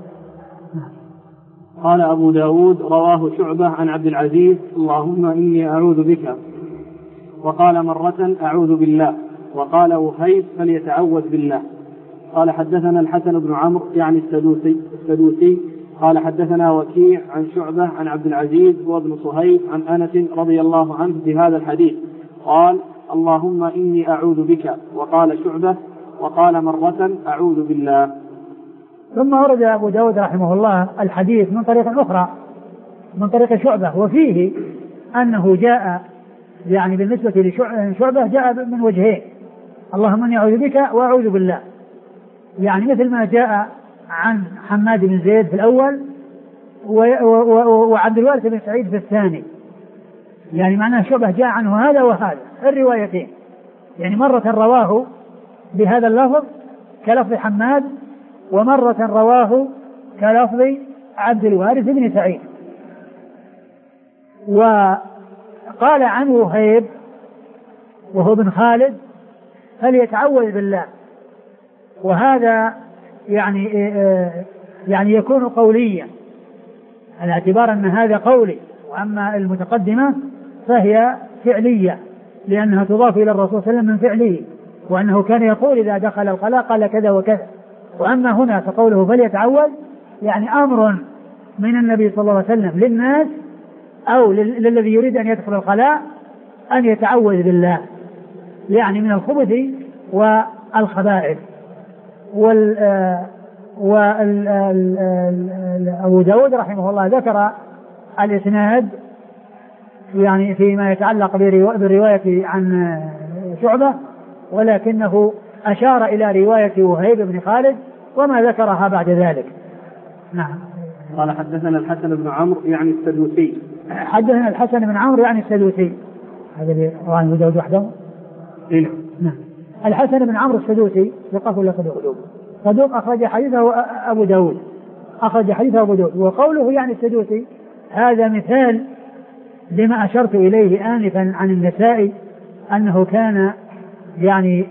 قال أبو داود رواه شعبة عن عبد العزيز اللهم إني أعوذ بك، وقال مرة أعوذ بالله، وقال وهيب فليتعوذ بالله. قال حدثنا الحسن بن عمرو يعني السدوسي السدوسي قال حدثنا وكيع عن شعبة عن عبد العزيز وابن صهيب عن أنس رضي الله عنه بهذا الحديث قال اللهم إني أعوذ بك، وقال شعبة وقال مرة أعوذ بالله. ثم ورد أبو داود رحمه الله الحديث من طريق أخرى من طريق شعبة، وفيه أنه جاء يعني بالنسبة لشعبة جاء من وجهين، اللهم إني أعوذ بك وأعوذ بالله، يعني مثل ما جاء عن حماد بن زيد في الأول وعبد الوارث بن سعيد في الثاني، يعني معناه شعبة جاء عنه هذا وهذا الروايتين، يعني مرة رواه بهذا اللفظ كلفظ حماد، ومرة رواه كلفظ عبد الوارث بن سعيد. وقال عنه وهيب وهو بن خالد فليتعوذ بالله، وهذا يعني يعني يكون قوليا على اعتبار أن هذا قولي، وأما المتقدمة فهي فعلية لأنها تضاف إلى الرسول صلى الله عليه وسلم من فعله، وأنه كان يقول إذا دخل الخلاء قال كذا وكذا. وأما هنا فقوله فليتعوذ يعني أمر من النبي صلى الله عليه وسلم للناس أو للذي يريد أن يدخل الخلاء أن يتعوذ بالله، يعني من الخبث والخبائث. وأبو داود رحمه الله ذكر الإسناد يعني فيما يتعلق بالرواية عن شعبة، ولكنه أشار إلى رواية وهيب بن خالد وما ذكرها بعد ذلك. نعم. قال حدثنا الحسن بن عمرو يعني السدوسي. حدثنا الحسن بن عمرو يعني السدوسي، هذا اللي رواه أبو داود وحده. إيه؟ نعم. الحسن بن عمرو السدوسي ثقة ولا صدوق؟ صدوق أخرج حديثه أبو داود أخرج حديثه أبو داود. وقوله يعني السدوسي هذا مثال لما أشرت إليه آنفا عن النسائي أنه كان يعني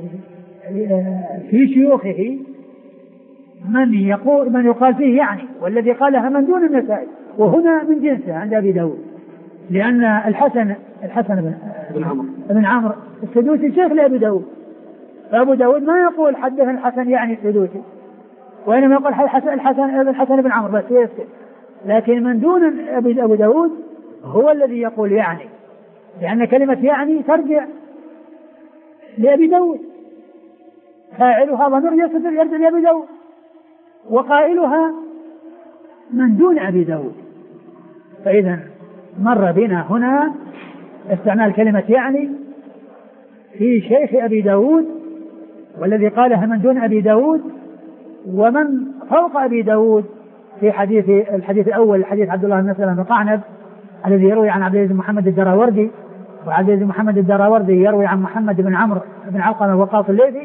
في شيوخه من يقول من يقال فيه يعني، والذي قالها من دون النسائي، وهنا من جنسه عند أبي داود، لأن الحسن الحسن بن بن عمرو السدوسي شيخ لأبي داود، فأبو داود ما يقول حدثنا الحسن يعني السدوسي، وإنما يقول الحسن الحسن الحسن بن عمرو بس يسكت. لكن من دون أبو داود هو الذي يقول يعني، لأن كلمة يعني ترجع لأبي داود، فاعلها ضمير يرجع لأبي داود، وقائلها من دون أبي داود. فإذا مر بنا هنا استعمال كلمة يعني في شيخ أبي داود، والذي قالها من دون أبي داود، ومن فوق أبي داود في حديث الحديث الأول حديث عبد الله بن سلمة بن قعنب الذي يروي عن عبد العزيز محمد الدراوردي، وعبد العزيز محمد الدراوردي يروي عن محمد بن عمرو بن علقمة وقاص الليثي،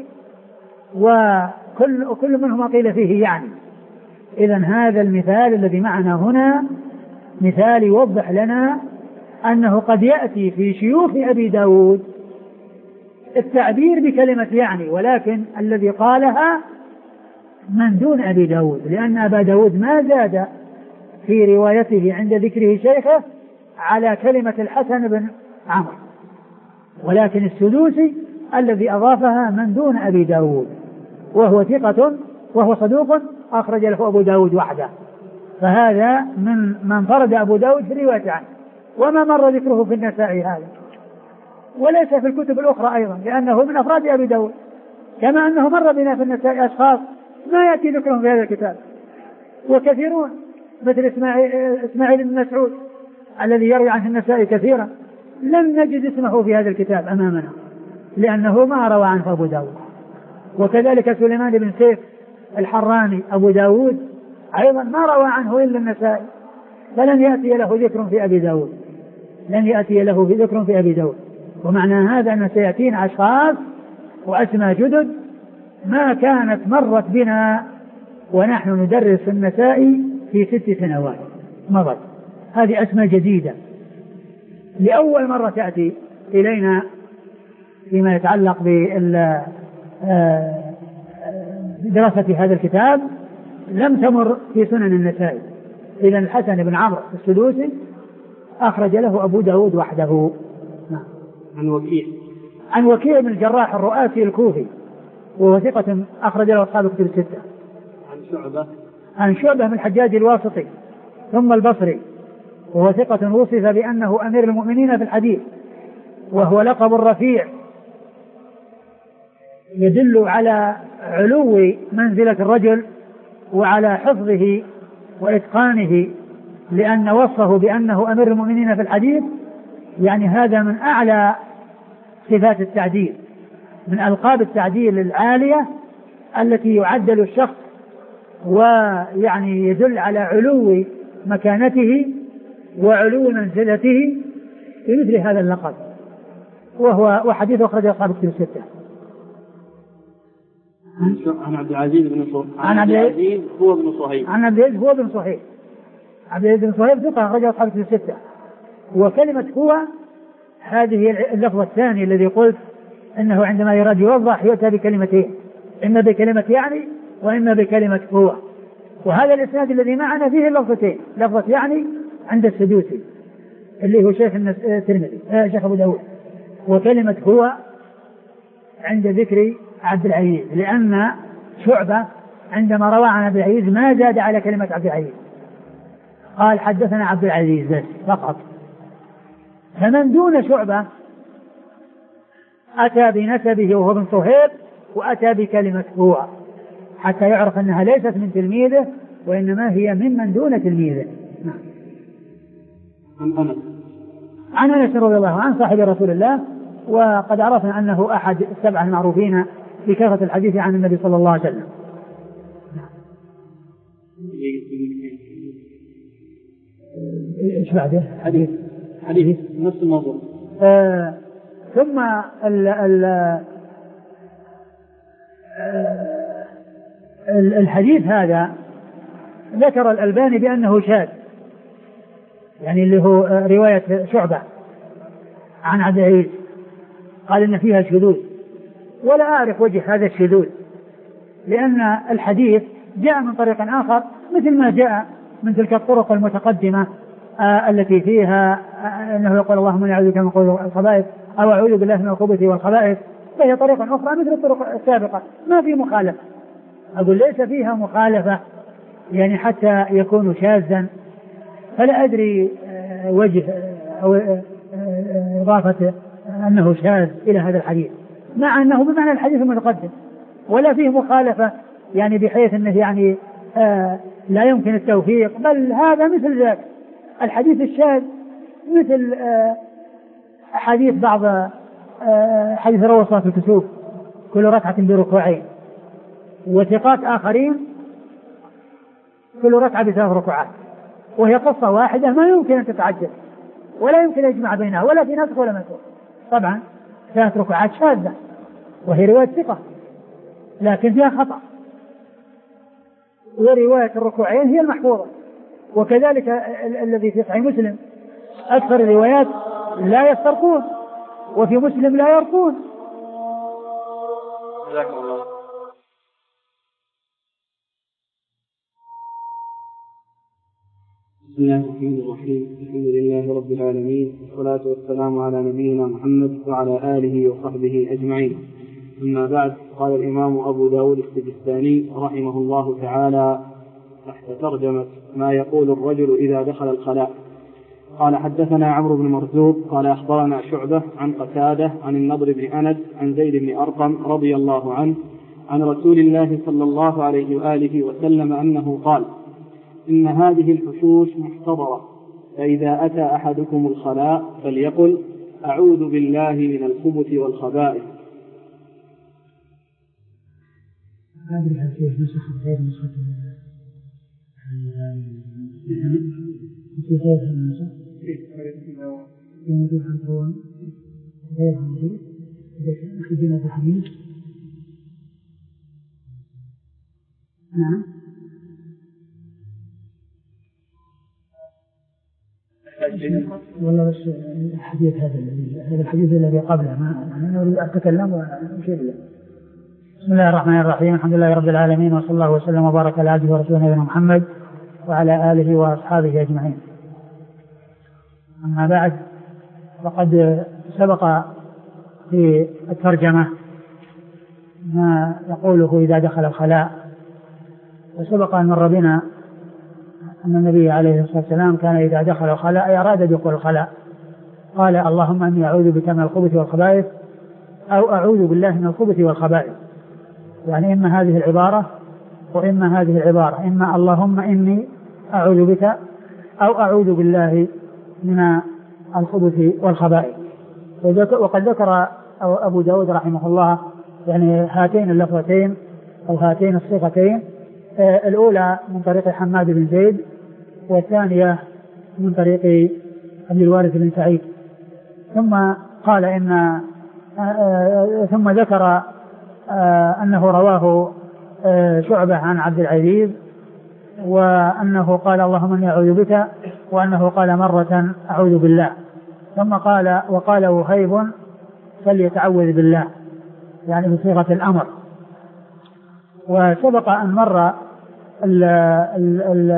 وكل كل منهما قيل فيه يعني. إذن هذا المثال الذي معنا هنا مثال يوضح لنا أنه قد يأتي في شيوخ أبي داود التعبير بكلمة يعني، ولكن الذي قالها من دون أبي داود، لأن أبا داود ما زاد في روايته عند ذكره شيخه على كلمة الحسن بن عمرو، ولكن السدوسي الذي أضافها من دون أبي داود، وهو ثقة وهو صدوق أخرج له أبو داود وحده، فهذا من من فرد أبو داود في رواية عنه، وما مر ذكره في النسائي هذا، وليس في الكتب الأخرى أيضا، لأنه من أفراد أبي داود، كما أنه مر بنا في النسائي أشخاص ما يأتي ذكرهم في هذا الكتاب، وكثيرون مثل إسماعيل, إسماعيل بن مسعود الذي يروي عنه النسائي كثيرا لم نجد اسمه في هذا الكتاب أمامنا، لأنه ما روى عنه أبو داود. وكذلك سليمان بن سيف الحراني أبو داود أيضا ما روى عنه إلا النسائي، فلن يأتي له ذكر في أبي داود، لن يأتي له ذكر في أبي داود. ومعنى هذا أن سيأتينا أشخاص وأسماء جدد ما كانت مرت بنا ونحن ندرس النسائي في ست سنوات مضت، هذه أسماء جديدة لأول مرة تأتي إلينا فيما يتعلق بدراسة هذا الكتاب، لم تمر في سنن النسائي. إذن الحسن بن عمرو السدوسي أخرج له أبو داود وحده. عن وكيع عن وكيع بن الجراح الرؤاسي الكوفي، وهو ثقة أخرج له أصحاب الكتب الستة. عن شعبة عن شعبة من الحجاج الواسطي ثم البصري، وهو ثقة وصف بأنه أمير المؤمنين في الحديث، وهو لقب رفيع يدل على علو منزلة الرجل وعلى حفظه وإتقانه، لأن وصفه بأنه أمير المؤمنين في الحديث يعني هذا من أعلى صفات التعديل، من ألقاب التعديل العالية التي يعدل الشخص ويعني يدل على علو مكانته وعلو منزلته في مثل هذا اللقب، وهو وحديث أخرج أصحاب الكتب الستة. عن عبد العزيز بن صهيب عن عبد العزيز هو بن صهيب عن عبد العزيز هو بن صهيب عبد العزيز بن صهيب ثقة أخرج أصحاب الكتب الستة. وكلمة هو هذه اللفظة الثاني الذي قلت إنه عندما يراد يوضح يؤتى بكلمتين، إما بكلمة يعني وإما بكلمة هو، وهذا الإسناد الذي معنا فيه اللفظتين، لفظة يعني عند السدوسي اللي هو شيخ الترمذي آه شيخ أبو داود، وكلمة هو عند ذكر عبد العزيز، لأن شعبة عندما روى عن عبد العزيز ما زاد على كلمة عبد العزيز، قال حدثنا عبد العزيز بس فقط. فمن دون شعبة أتى بنسبه وهو بن صهيب، وأتى بكلمة هو حتى يعرف أنها ليست من تلميذه وإنما هي ممن دون تلميذه. عن أنس عن أنس رضي الله عنه صاحب رسول الله، وقد عرفنا أنه أحد السبعة المعروفين بكثرة الحديث عن النبي صلى الله عليه وسلم. ايش بعده؟ حديث حديث نفس الموضوع. آه ثم ال ال الحديث هذا ذكر الألباني بأنه شاذ، يعني اللي هو رواية شعبة عن عبد العزيز، قال إن فيها شذوذ، ولا أعرف وجه هذا الشذوذ، لأن الحديث جاء من طريق آخر مثل ما جاء من تلك الطرق المتقدمة آه التي فيها آه أنه يقول اللهم إني أعوذ بك من الخبث والخبائث أو أعوذ بالله من الخبث والخبائث، فهي طريقة أخرى مثل الطرق السابقة ما في مخالفة. أقول ليس فيها مخالفة يعني حتى يكون شاذا، فلا أدري آه وجه آه أو آه آه إضافة أنه شاذ إلى هذا الحديث، مع أنه بمعنى الحديث المتقدم، ولا فيه مخالفة يعني بحيث أنه يعني آه لا يمكن التوفيق، بل هذا مثل ذلك. الحديث الشاذ مثل آه حديث بعض آه حديث روى صلاة الكسوف كل ركعة بركوعين، وثقات آخرين كل ركعة بثلاث ركوعات، وهي قصة واحدة ما يمكن أن تتعجل ولا يمكن أن يجمع بينها ولا في نسخ ولا منسوخ. طبعا ثلاث ركوعات شاذة وهي رواية ثقة لكن فيها خطأ، ورواية الركوعين هي المحفوظة، وكذلك الذي في صحيح مسلم أكثر الروايات لا يسترقون، وفي مسلم لا يرقون. جزاكم الله. بسم الله الرحمن الرحيم. الحمد لله رب العالمين، والصلاة والسلام على نبينا محمد وعلى آله وصحبه أجمعين. أما بعد، قال الإمام أبو داود السجستاني رحمه الله تعالى تحت ترجمة ما يقول الرجل إذا دخل الخلاء، قال: حدثنا عمرو بن مرزوق قال أخبرنا شعبة عن قتادة عن النضر بن أنس عن زيد بن أرقم رضي الله عنه عن رسول الله صلى الله عليه وآله وسلم أنه قال: إن هذه الحشوش محتضرة، فإذا أتى أحدكم الخلاء فليقل: أعوذ بالله من الخبث والخبائث. هذه الحديث نسخ غير نسخة في غير النسخ موجود عن غير موجود أخذنا في الحديث. نعم. والله بس الحديث هذا هذا الحديث الذي قبله ما أنا أريد أتكلم وأشير له. بسم الله الرحمن الرحيم. الحمد لله رب العالمين، وصلى الله وسلم وبارك على عبده ورسوله نبينا محمد وعلى آله وأصحابه أجمعين. أما بعد، فقد سبق في الترجمة ما يقوله إذا دخل الخلاء، وسبق أن مر بنا أن النبي عليه الصلاة والسلام كان إذا دخل الخلاء أراد دخول الخلاء قال: اللهم إني أعوذ بك من الخبث والخبائث، أو أعوذ بالله من الخبث والخبائث. يعني إما هذه العبارة وإما هذه العبارة، إما اللهم إني أعوذ بك أو أعوذ بالله من الخبث والخبائث. وقد ذكر أبو داود رحمه الله يعني هاتين اللفظتين أو هاتين الصيغتين، الأولى من طريق حماد بن زيد، والثانية من طريق عبد الوارث بن سعيد. ثم قال إن ثم ذكر أنه رواه شعبة عن عبد العزيز، وأنه قال: اللهم إني أعوذ بك، وأنه قال مرة أعوذ بالله. ثم قال: وقال وهيب فليتعوذ بالله، يعني بصيغة الأمر. وسبق أن مر ال ال ال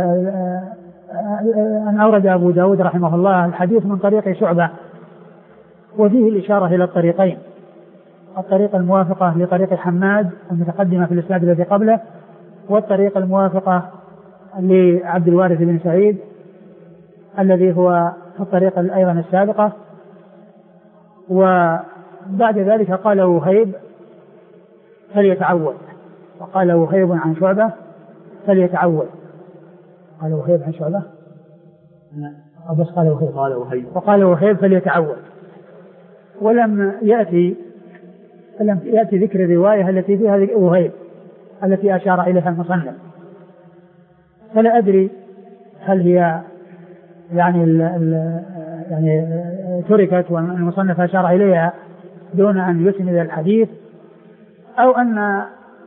أن أورد أبو داود رحمه الله الحديث من طريق شعبة، وفيه الإشارة إلى الطريقين: الطريقة الموافقة لطريق حماد المتقدمة في الإسناد الذي قبله، والطريقة الموافقة لعبد الوارث بن سعيد الذي هو في الطريقة أيضا السابقة. وبعد ذلك قال وهيب فليتعوذ، وقال وهيب عن شعبة فليتعوذ. قال وهيب عن شعبة أو بس قال وهيب؟ قال وهيب وقال وهيب فليتعوذ. ولم يأتي لم يأتي ذكر الرواية التي فيها وهيب التي أشار إليها المصنف، فلا أدري هل هي يعني ال ال يعني تركت والمصنف أشار إليها دون أن يسند الحديث، أو أن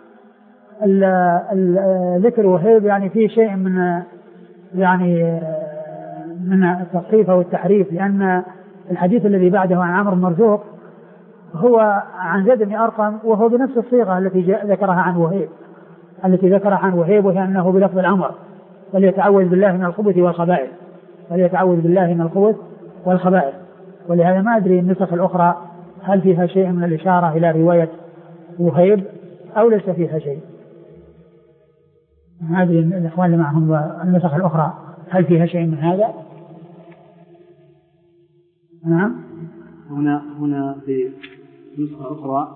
ذكر وهيب يعني فيه شيء من يعني من التصحيف أو التحريف، لأن الحديث الذي بعده عن عمرو بن مرزوق هو عن زيد بن أرقم، وهو بنفس الصيغة التي ذكرها عن وهيب التي ذكرها عن وهيب وهي أنه بلفظ الأمر: فليتعوذ بالله من الخبث والخبائث، فليتعوذ بالله من الخبث والخبائث. ولهذا ما أدري النسخ الأخرى هل فيها شيء من الإشارة إلى رواية وهيب أو ليس فيها شيء. ما أدري الإخوان اللي معهم النسخ الأخرى هل فيها شيء من هذا. نعم. هنا هنا في نسخة أخرى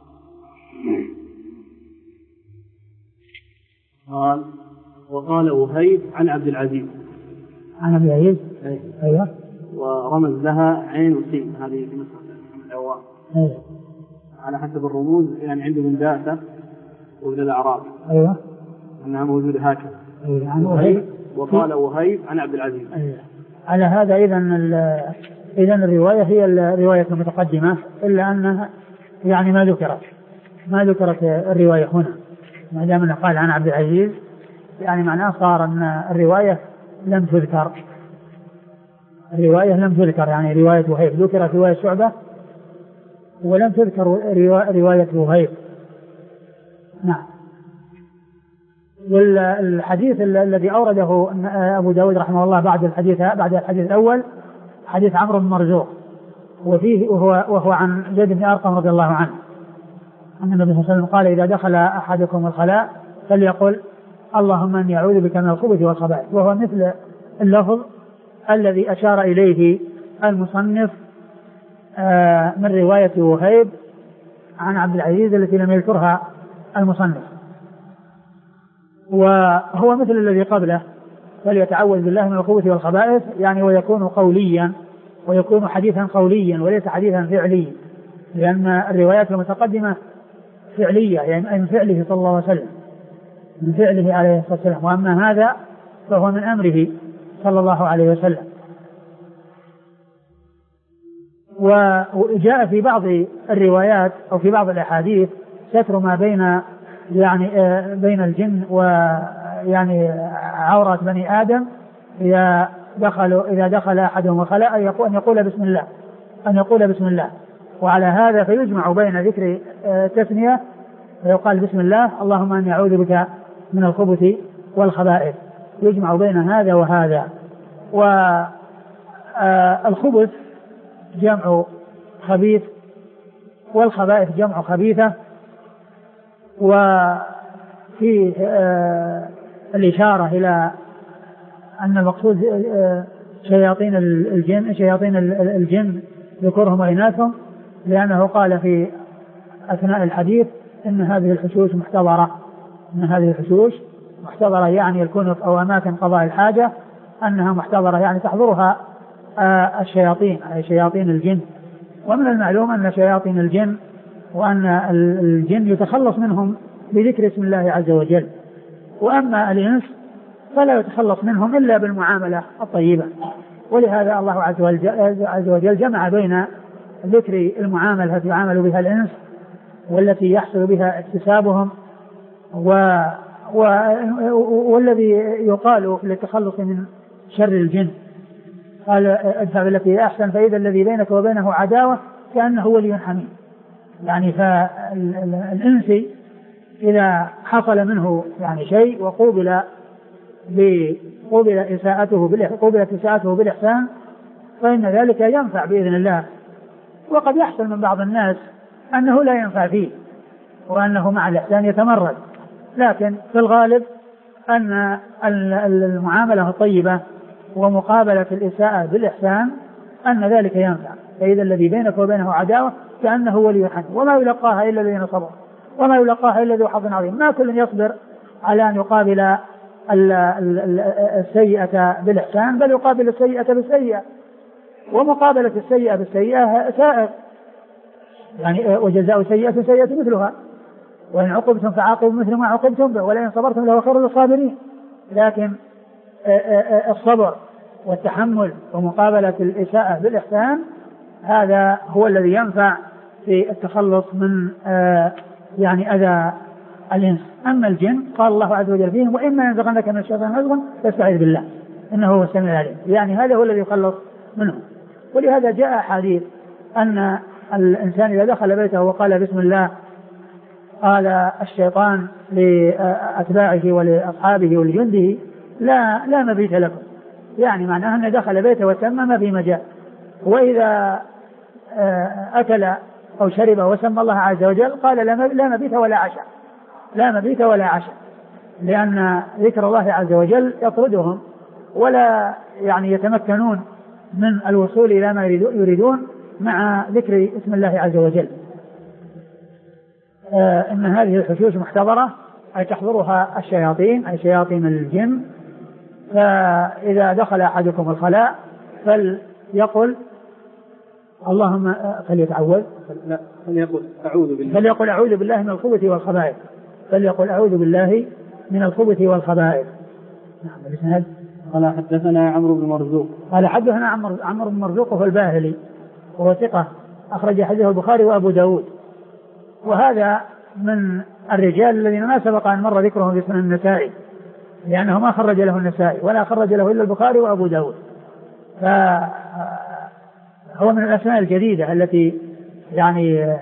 قال: وقال وهيب عن عبد العزيز. عن عبد العزيز. أيوة. ورمز لها عين وسين، هذه في نسخة العوام. أيوة. على حسب الرموز يعني عنده من داسة وابن الأعراب. أيوة. أنها موجودة هكذا. أيوة. عن وهيب. وقال وهيب عن عبد العزيز. أيوة. على هذا إذن إذن الرواية هي الرواية المتقدمة، إلا أنها يعني ما ذكرت ما ذكرت الرواية هنا، ما دام أنه قال عن عبد العزيز، يعني معناه صار أن الرواية لم تذكر، الرواية لم تذكر، يعني رواية وهيب ذكرت رواية شعبة ولم تذكر رواية وهيب. نعم. والحديث الذي أورده أبو داود رحمه الله بعد الحديث بعد الحديث الأول حديث عمرو بن مرزوق، وفيه وهو, وهو عن زيد بن أرقم رضي الله عنه أن النبي صلى الله عليه وسلم قال: إذا دخل أحدكم الخلاء فليقل: اللهم إني أعوذ بك من الخبث والخبائث، وهو مثل اللفظ الذي أشار إليه المصنف من رواية وهيب عن عبد العزيز التي لم يذكرها المصنف، وهو مثل الذي قبله: فليتعوذ بالله من الخبث والخبائث، يعني ويكون قوليا، ويكون حديثا قوليا وليس حديثا فعليا، لأن الروايات المتقدمة فعلية، يعني من فعله صلى الله عليه وسلم، من فعله عليه الصلاة والسلام، وأما هذا فهو من أمره صلى الله عليه وسلم. وجاء في بعض الروايات أو في بعض الأحاديث ستر ما بين يعني بين الجن ويعني عورات بني آدم إذا دخلوا إذا دخل أحدهم الخلاء أن يقول بسم الله أن يقول بسم الله وعلى هذا فيجمع بين ذكر تثنية ويقال بسم الله اللهم إني أعوذ بك من الخبث والخبائث، يجمع بين هذا وهذا. والخبث جمع خبيث والخبائث جمع خبيثة، وفي الإشارة إلى أن المقصود شياطين الجن شياطين الجن ذكورهم وإناثهم، لأنه قال في أثناء الحديث إن هذه الحشوش محتضرة إن هذه الحشوش محتضرة يعني الكنف أو أماكن قضاء الحاجة أنها محتضرة، يعني تحضرها الشياطين أي شياطين الجن. ومن المعلوم أن شياطين الجن وأن الجن يتخلص منهم بذكر اسم الله عز وجل، وأما الإنس فلا يتخلص منهم إلا بالمعاملة الطيبة. ولهذا الله عز وجل جمع بين ذكر المعاملة التي يعامل بها الإنس والتي يحصل بها اكتسابهم و... و... والذي يقال للتخلص من شر الجن، قال ادفع بالتي أحسن فإذا الذي بينك وبينه عداوة كأنه ولي حميم. يعني فالإنسي إذا حصل منه يعني شيء وقوبل قوبل إساءته قوبلت إساءته بالإحسان فإن ذلك ينفع بإذن الله. وقد يحصل من بعض الناس أنه لا ينفع فيه وأنه مع الإحسان يتمرد، لكن في الغالب أن المعاملة الطيبة ومقابلة الإساءة بالإحسان أن ذلك ينفع. فإذا الذي بينك وبينه عداوة كأنه ولي حميم، وما يلقاها إلا الذين صبروا وما يلقاها إلا ذو حظ عظيم. ما كل يصبر على أن يقابل السيئة بالإحسان، بل يقابل السيئة بالسيئة، ومقابلة السيئة بالسيئة سائر، يعني وجزاء سيئة سيئة مثلها، وإن عقبتم فعاقبوا مثل ما عوقبتم به ولئن صبرتم لهو خير للصابرين. لكن الصبر والتحمل ومقابلة الإساءة بالإحسان هذا هو الذي ينفع في التخلص من يعني أذى الإنس. أما الجن قال الله عز وجل فيهم وإما ينزغنك من الشيطان نزغ فاستعذ بالله إنه هو السميع العليم، يعني هذا هو الذي يخلص منهم. ولهذا جاء حديث أن الإنسان إذا دخل بيته وقال بسم الله قال الشيطان لأتباعه ولأصحابه ولجنده لا لا مبيت لكم، يعني معناه أنه دخل بيته وسمى ما في مجال. وإذا أكل أو شرب وسمى الله عز وجل قال لا مبيت ولا عشاء لا مبيت ولا عشاء، لأن ذكر الله عز وجل يطردهم ولا يعني يتمكنون من الوصول إلى ما يريدون مع ذكر اسم الله عز وجل. آه إن هذه الحشوش محتضرة أي تحضرها الشياطين أي شياطين الجن. فإذا دخل أحدكم الخلاء فليقل اللهم فليتعوذ لا فليقل أعوذ بالله فليقل أعوذ بالله من الخبث والخبائث فليقل أعوذ بالله من الخبث والخبائث. نعم. الإسناد قال حدثنا عمرو بن مرزوق قال حدثنا عمرو عمرو بن مرزوق وهو الباهلي وهو ثقة أخرج حديثه البخاري وأبو داود، وهذا من الرجال الذين ما سبق أن مر ذكرهم في سنن النسائي، لأنه ما خرج له النسائي ولا خرج له إلا البخاري وأبو داود، فهو من الأسماء الجديدة التي يعني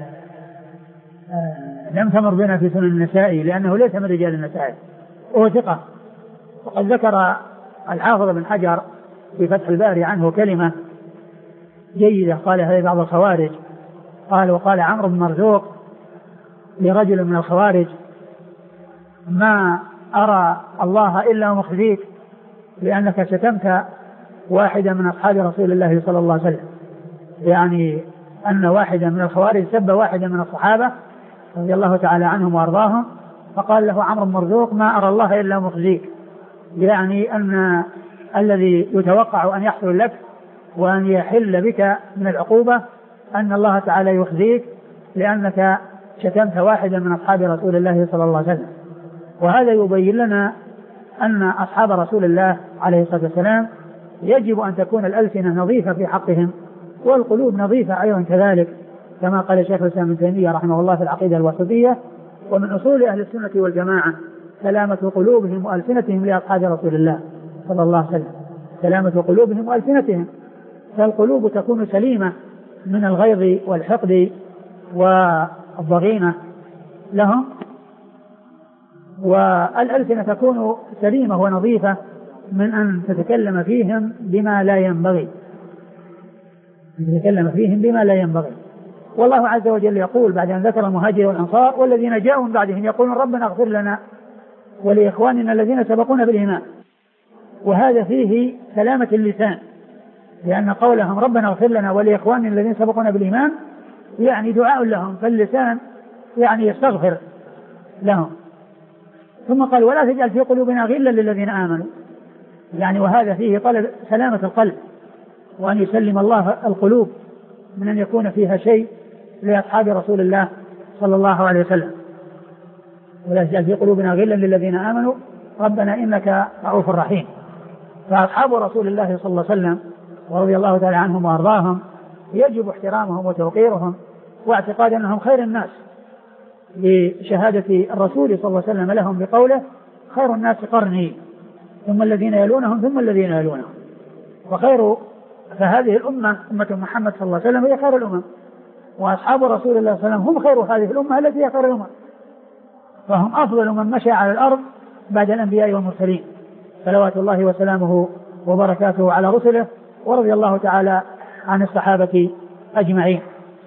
لم تمر بنا في سنن النسائي، لأنه ليس من رجال النسائي وهو ثقة. وقد ذكر الحافظ بن حجر في فتح الباري عنه كلمة جيدة قالها بعض الخوارج، قال وقال عمرو بن مرزوق لرجل من الخوارج: ما أرى الله إلا مخزيك لأنك شتمت واحدا من أصحاب رسول الله صلى الله عليه وسلم. يعني أن واحدا من الخوارج سب واحدا من الصحابة رضي الله تعالى عنهم وأرضاهم، فقال له عمرو بن مرزوق: ما أرى الله إلا مخزيك، يعني أن الذي يتوقع أن يحصل لك وأن يحل بك من العقوبة أن الله تعالى يخزيك لأنك شتمت واحدا من أصحاب رسول الله صلى الله عليه وسلم. وهذا يبين لنا أن أصحاب رسول الله عليه الصلاة والسلام يجب أن تكون الألسنة نظيفة في حقهم والقلوب نظيفة أيضا كذلك، كما قال شيخ الإسلام ابن تيمية رحمه الله في العقيدة الواسطية: ومن أصول أهل السنة والجماعة سلامة قلوبهم وألسنتهم لأصحاب رسول الله صلى الله عليه وسلم، سلامة قلوبهم وألسنتهم، فالقلوب تكون سليمة من الغيظ والحقد والضغينة لهم، والألسنة تكون سليمة ونظيفة من أن تتكلم فيهم بما لا ينبغي تتكلم فيهم بما لا ينبغي. والله عز وجل يقول بعد أن ذكر المهاجر والأنصار: والذين جاءوا من بعدهم يقولون ربنا اغفر لنا ولإخواننا الذين سبقونا بالإيمان. وهذا فيه سلامة اللسان، لأن قولهم ربنا اغفر لنا ولإخواننا الذين سبقونا بالإيمان يعني دعاء لهم، فاللسان يعني يستغفر لهم. ثم قال: ولا تجعل في قلوبنا غلا للذين آمنوا، يعني وهذا فيه طلب سلامة القلب، وأن يسلم الله القلوب من أن يكون فيها شيء لأصحاب رسول الله صلى الله عليه وسلم. ولا تجعل في قلوبنا غلا للذين آمنوا ربنا إنك رؤوف رحيم. فأصحاب رسول الله صلى الله عليه وسلم ورضي الله تعالى عنهم وأرضاهم يجب احترامهم وتوقيرهم واعتقاد أنهم خير الناس، بشهادة الرسول صلى الله عليه وسلم لهم بقوله: خير الناس قرني ثم الذين يلونهم ثم الذين يلونهم. وخير فهذه الأمة أمة محمد صلى الله عليه وسلم هي خير الأمم، وأصحاب رسول الله صلى الله عليه وسلم هم خير هذه الأمة التي هي خير الأمم، فهم أفضل من مشى على الأرض بعد الأنبياء والمرسلين صلوات الله وسلامه وبركاته على رسله، ورضي الله تعالى عن الصحابة أجمعين.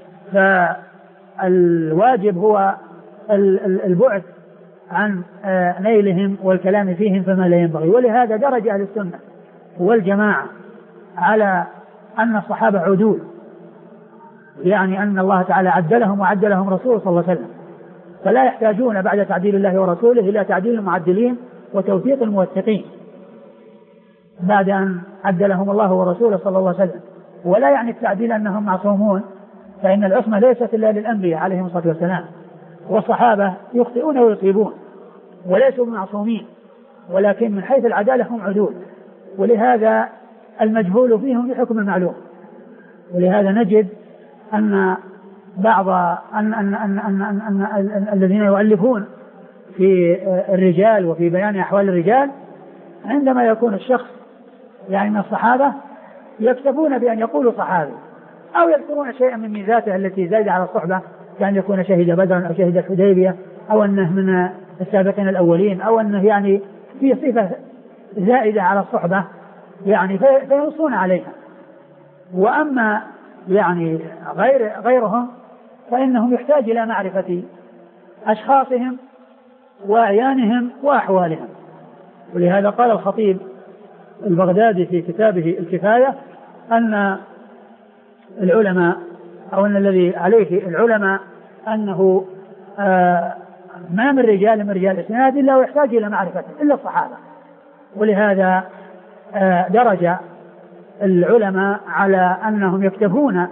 فالواجب هو البعد عن نيلهم والكلام فيهم فما لا ينبغي. ولهذا درج أهل السنة والجماعة على أن الصحابة عدول، يعني أن الله تعالى عدلهم وعدلهم رسول صلى الله عليه وسلم، فلا يحتاجون بعد تعديل الله ورسوله إلى تعديل المعدلين وتوثيق الموثقين بعد أن عدلهم الله ورسوله صلى الله عليه وسلم. ولا يعني التعديل أنهم معصومون، فإن العصمة ليست إلا للأنبياء عليهم الصلاة والسلام، والصحابة يخطئون ويصيبون وليسوا معصومين، ولكن من حيث العدالة هم عدول، ولهذا المجهول فيهم بحكم المعلوم. ولهذا نجد أن بعض أن أن أن أن, أن, أن, أن الذين يؤلفون في الرجال وفي بيان أحوال الرجال عندما يكون الشخص يعني من الصحابة يكتفون بأن يقولوا صحابي، أو يذكرون شيئا من ميزاته التي زاد على الصحبة، كأن يكون شهد بدرا أو شهد الحديبية أو أنه من السابقين الأولين، أو أنه يعني في صفة زائدة على الصحبة يعني فينصون عليها. وأما يعني غير غيرهم فإنهم يحتاج إلى معرفة أشخاصهم وأعيانهم وأحوالهم. ولهذا قال الخطيب البغدادي في كتابه الكفاية أن العلماء أو أن الذي عليه العلماء أنه آه ما من رجال من رجال الإسناد إلا ويحتاج إلى معرفة إلا الصحابة. ولهذا آه درج العلماء على أنهم يكتفون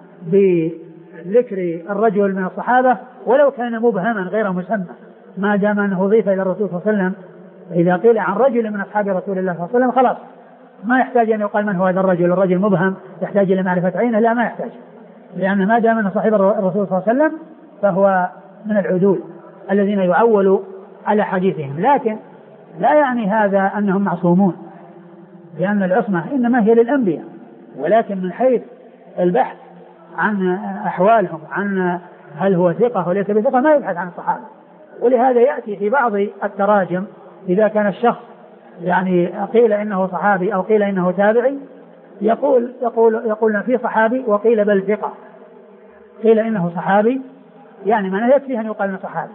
بذكر الرجل من الصحابة ولو كان مبهما غير مسمى، ما دام أنه أضيف إلى الرسول صلى الله عليه وسلم. إذا قيل عن رجل من أصحاب رسول الله صلى الله عليه وسلم خلاص ما يحتاج أن يقال من هو هذا الرجل، الرجل مبهم يحتاج إلى معرفة عينه، لا ما يحتاج، لأن ما دام أنه صاحب الرسول صلى الله عليه وسلم فهو من العدول الذين يعول على حديثهم. لكن لا يعني هذا أنهم معصومون، لأن العصمة إنما هي للأنبياء، ولكن من حيث البحث عن أحوالهم، عن هل هو ثقة وليس بثقة، ما يبحث عن الصحابة. ولهذا يأتي في بعض التراجم إذا كان الشخص يعني قيل إنه صحابي أو قيل إنه تابعي، يقول يقول يقول في صحابي وقيل بل ثقة. قيل إنه صحابي يعني معناه يكفي أن يقال إنه صحابي،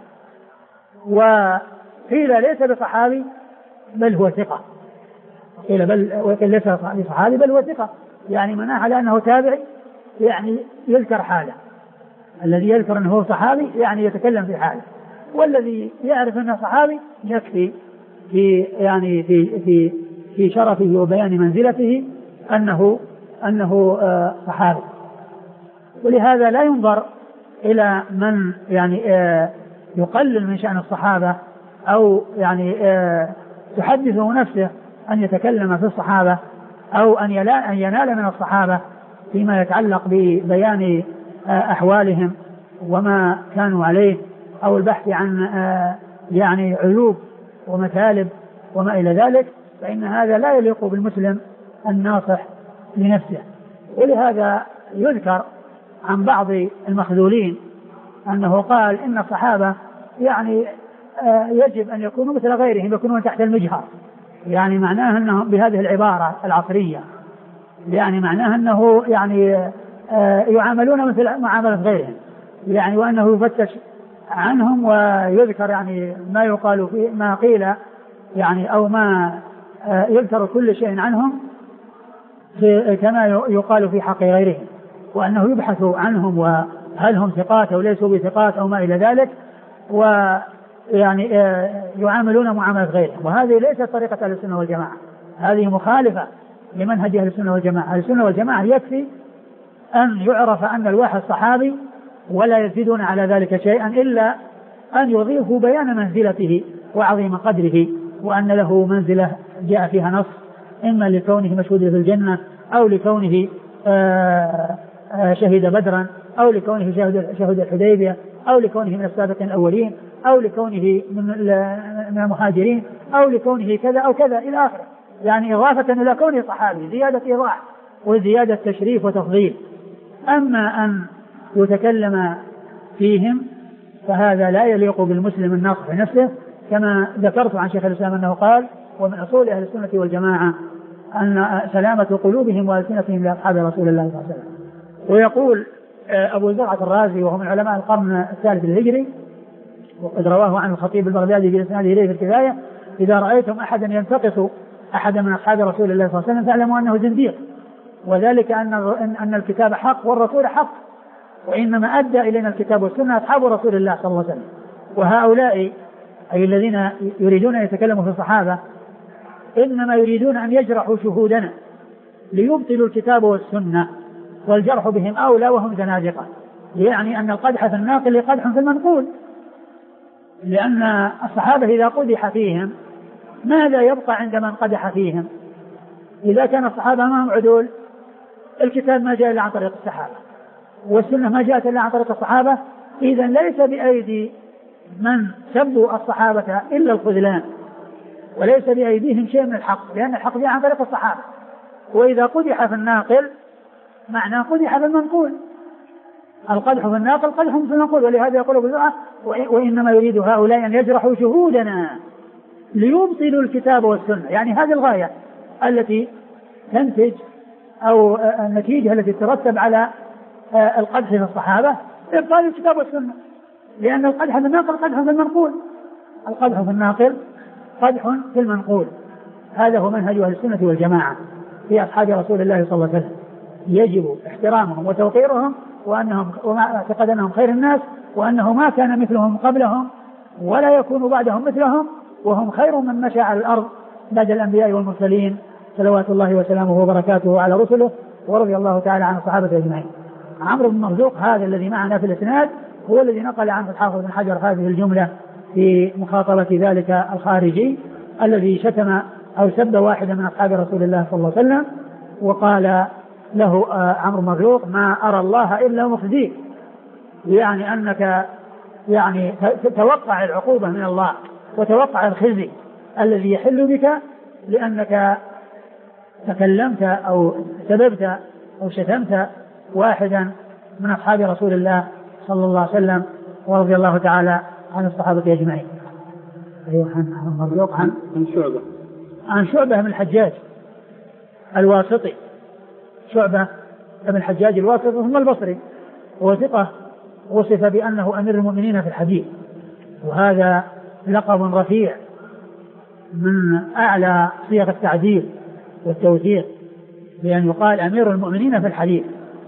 وقيل ليس بصحابي بل هو ثقة. قيل بل وقيل ليس بصحابي بل هو ثقة، يعني معناه على أنه تابعي، يعني يذكر حاله. الذي يذكر أنه هو صحابي يعني يتكلم في حاله، والذي يعرف أنه صحابي يكفي في يعني في في في شرفه وبيان منزلته أنه أنه آه صحابي. ولهذا لا ينظر إلى من يعني آه يقلل من شأن الصحابة أو يعني آه تحدثه نفسه أن يتكلم في الصحابة أو أن ينال من الصحابة فيما يتعلق ببيان آه أحوالهم وما كانوا عليه، أو البحث عن آه يعني عيوب ومثالب وما إلى ذلك، فإن هذا لا يليق بالمسلم الناصح لنفسه. ولهذا يذكر عن بعض المخذولين أنه قال إن الصحابة يعني آه يجب أن يكونوا مثل غيرهم، يكونون تحت المجهر، يعني معناه أنه بهذه العبارة العصرية، يعني معناه أنه يعني آه يعاملون مثل معاملة غيرهم، يعني وأنه يفتش عنهم ويذكر يعني ما يقال في ما قيل يعني أو ما آه يذكر كل شيء عنهم في كما يقال في حق غيرهم، وأنه يبحث عنهم وهل هم ثقات أو ليسوا بثقات أو ما إلى ذلك، ويعني يعاملون معاملة غيرهم. وهذه ليست طريقة أهل السنة والجماعة، هذه مخالفة لمنهج أهل السنة والجماعة. أهل السنة والجماعة يكفي أن يعرف أن الواحد صحابي ولا يزيدون على ذلك شيئا إلا أن يضيفوا بيان منزلته وعظيم قدره، وأن له منزلة جاء فيها نص إما لكونه مشهود في الجنة أو لكونه آآ آآ شهد بدرا أو لكونه شهد, شهد الحديبية أو لكونه من السابقين الأولين أو لكونه من المهاجرين أو لكونه كذا أو كذا إلى آخره، يعني إضافة إلى كونه صحابي زيادة إيضاح وزيادة تشريف وتفضيل. أما أن يتكلم فيهم فهذا لا يليق بالمسلم الناصح نفسه، كما ذكرت عن شيخ الإسلام أنه قال ومن أصول أهل السنة والجماعة أن سلامة قلوبهم وألسنتهم لأصحاب رسول الله صلى الله عليه وسلم. ويقول أبو زرعة الرازي وهو من علماء القرن الثالث الهجري وقد رواه عن الخطيب البغدادي بإسناده إليه في الكفاية: إذا رأيتم أحدا ينتقص أحدا من أصحاب رسول الله صلى الله عليه وسلم فاعلموا أنه زنديق، وذلك أن أن الكتاب حق والرسول حق، وإنما أدى إلينا الكتاب والسنة أصحاب رسول الله صلى الله عليه وسلم. وهؤلاء أي الذين يريدون أن يتكلموا في الصحابة إنما يريدون أن يجرحوا شهودنا ليبطلوا الكتاب والسنة، والجرح بهم أولى وهم زنادقة، يعني أن القدح في الناقل قدح في المنقول، لأن الصحابة إذا قدح فيهم ماذا يبقى عند من قدح فيهم؟ إذا كان الصحابة معهم عدول، الكتاب ما جاء إلا عن طريق الصحابة والسنة ما جاءت إلا عن طريق الصحابة، إذن ليس بأيدي من سبوا الصحابة إلا الخذلان، وليس بأيديهم شيء من الحق، لأن الحق جاء عن طريق الصحابة. وإذا قدح في الناقل معناه قدح في المنقول، القدح في الناقل قدح في المنقول. ولهذا يقول ابو زرعة: وإنما يريد هؤلاء أن يجرحوا شهودنا ليبطلوا الكتاب والسنة، يعني هذه الغاية التي تنتج أو النتيجة التي ترتب على القدح في الصحابة إبطال الكتاب والسنة، لأن القدح في الناقل قدح في المنقول، القدح في الناقل قدح في المنقول. هذا هو منهج أهل السنة والجماعة في أصحاب رسول الله صلى الله عليه وسلم، يجب احترامهم وتوقيرهم، وأنهم اعتقد أنهم خير الناس، وأنه ما كان مثلهم قبلهم ولا يكون بعدهم مثلهم، وهم خير من مشى على الأرض بعد الأنبياء والمرسلين صلوات الله وسلامه وبركاته على رسله، ورضي الله تعالى عن الصحابة أجمعين. عمرو بن مرزوق هذا الذي معنا في الإسناد هو الذي نقل عنه الحافظ بن حجر هذه الجملة في مخاطبة ذلك الخارجي الذي شتم أو سب واحدا من أصحاب رسول الله صلى الله عليه وسلم، وقال له عمرو بن مرزوق: ما أرى الله إلا مخزيك، يعني أنك يعني توقع العقوبة من الله وتوقع الخزي الذي يحل بك لأنك تكلمت أو سببت أو شتمت واحدا من أصحاب رسول الله صلى الله عليه وسلم ورضي الله تعالى عن الصحابة أجمعين. أيوة عن مرزوق عن عن شعبة عن شعبة بن الحجاج الواسطي، شعبة بن الحجاج الواسطي ثم البصري، هو ثقة وصف بأنه أمير المؤمنين في الحديث، وهذا لقب رفيع من أعلى صيغ التعديل والتوثيق، بأن يقال أمير المؤمنين في الحديث،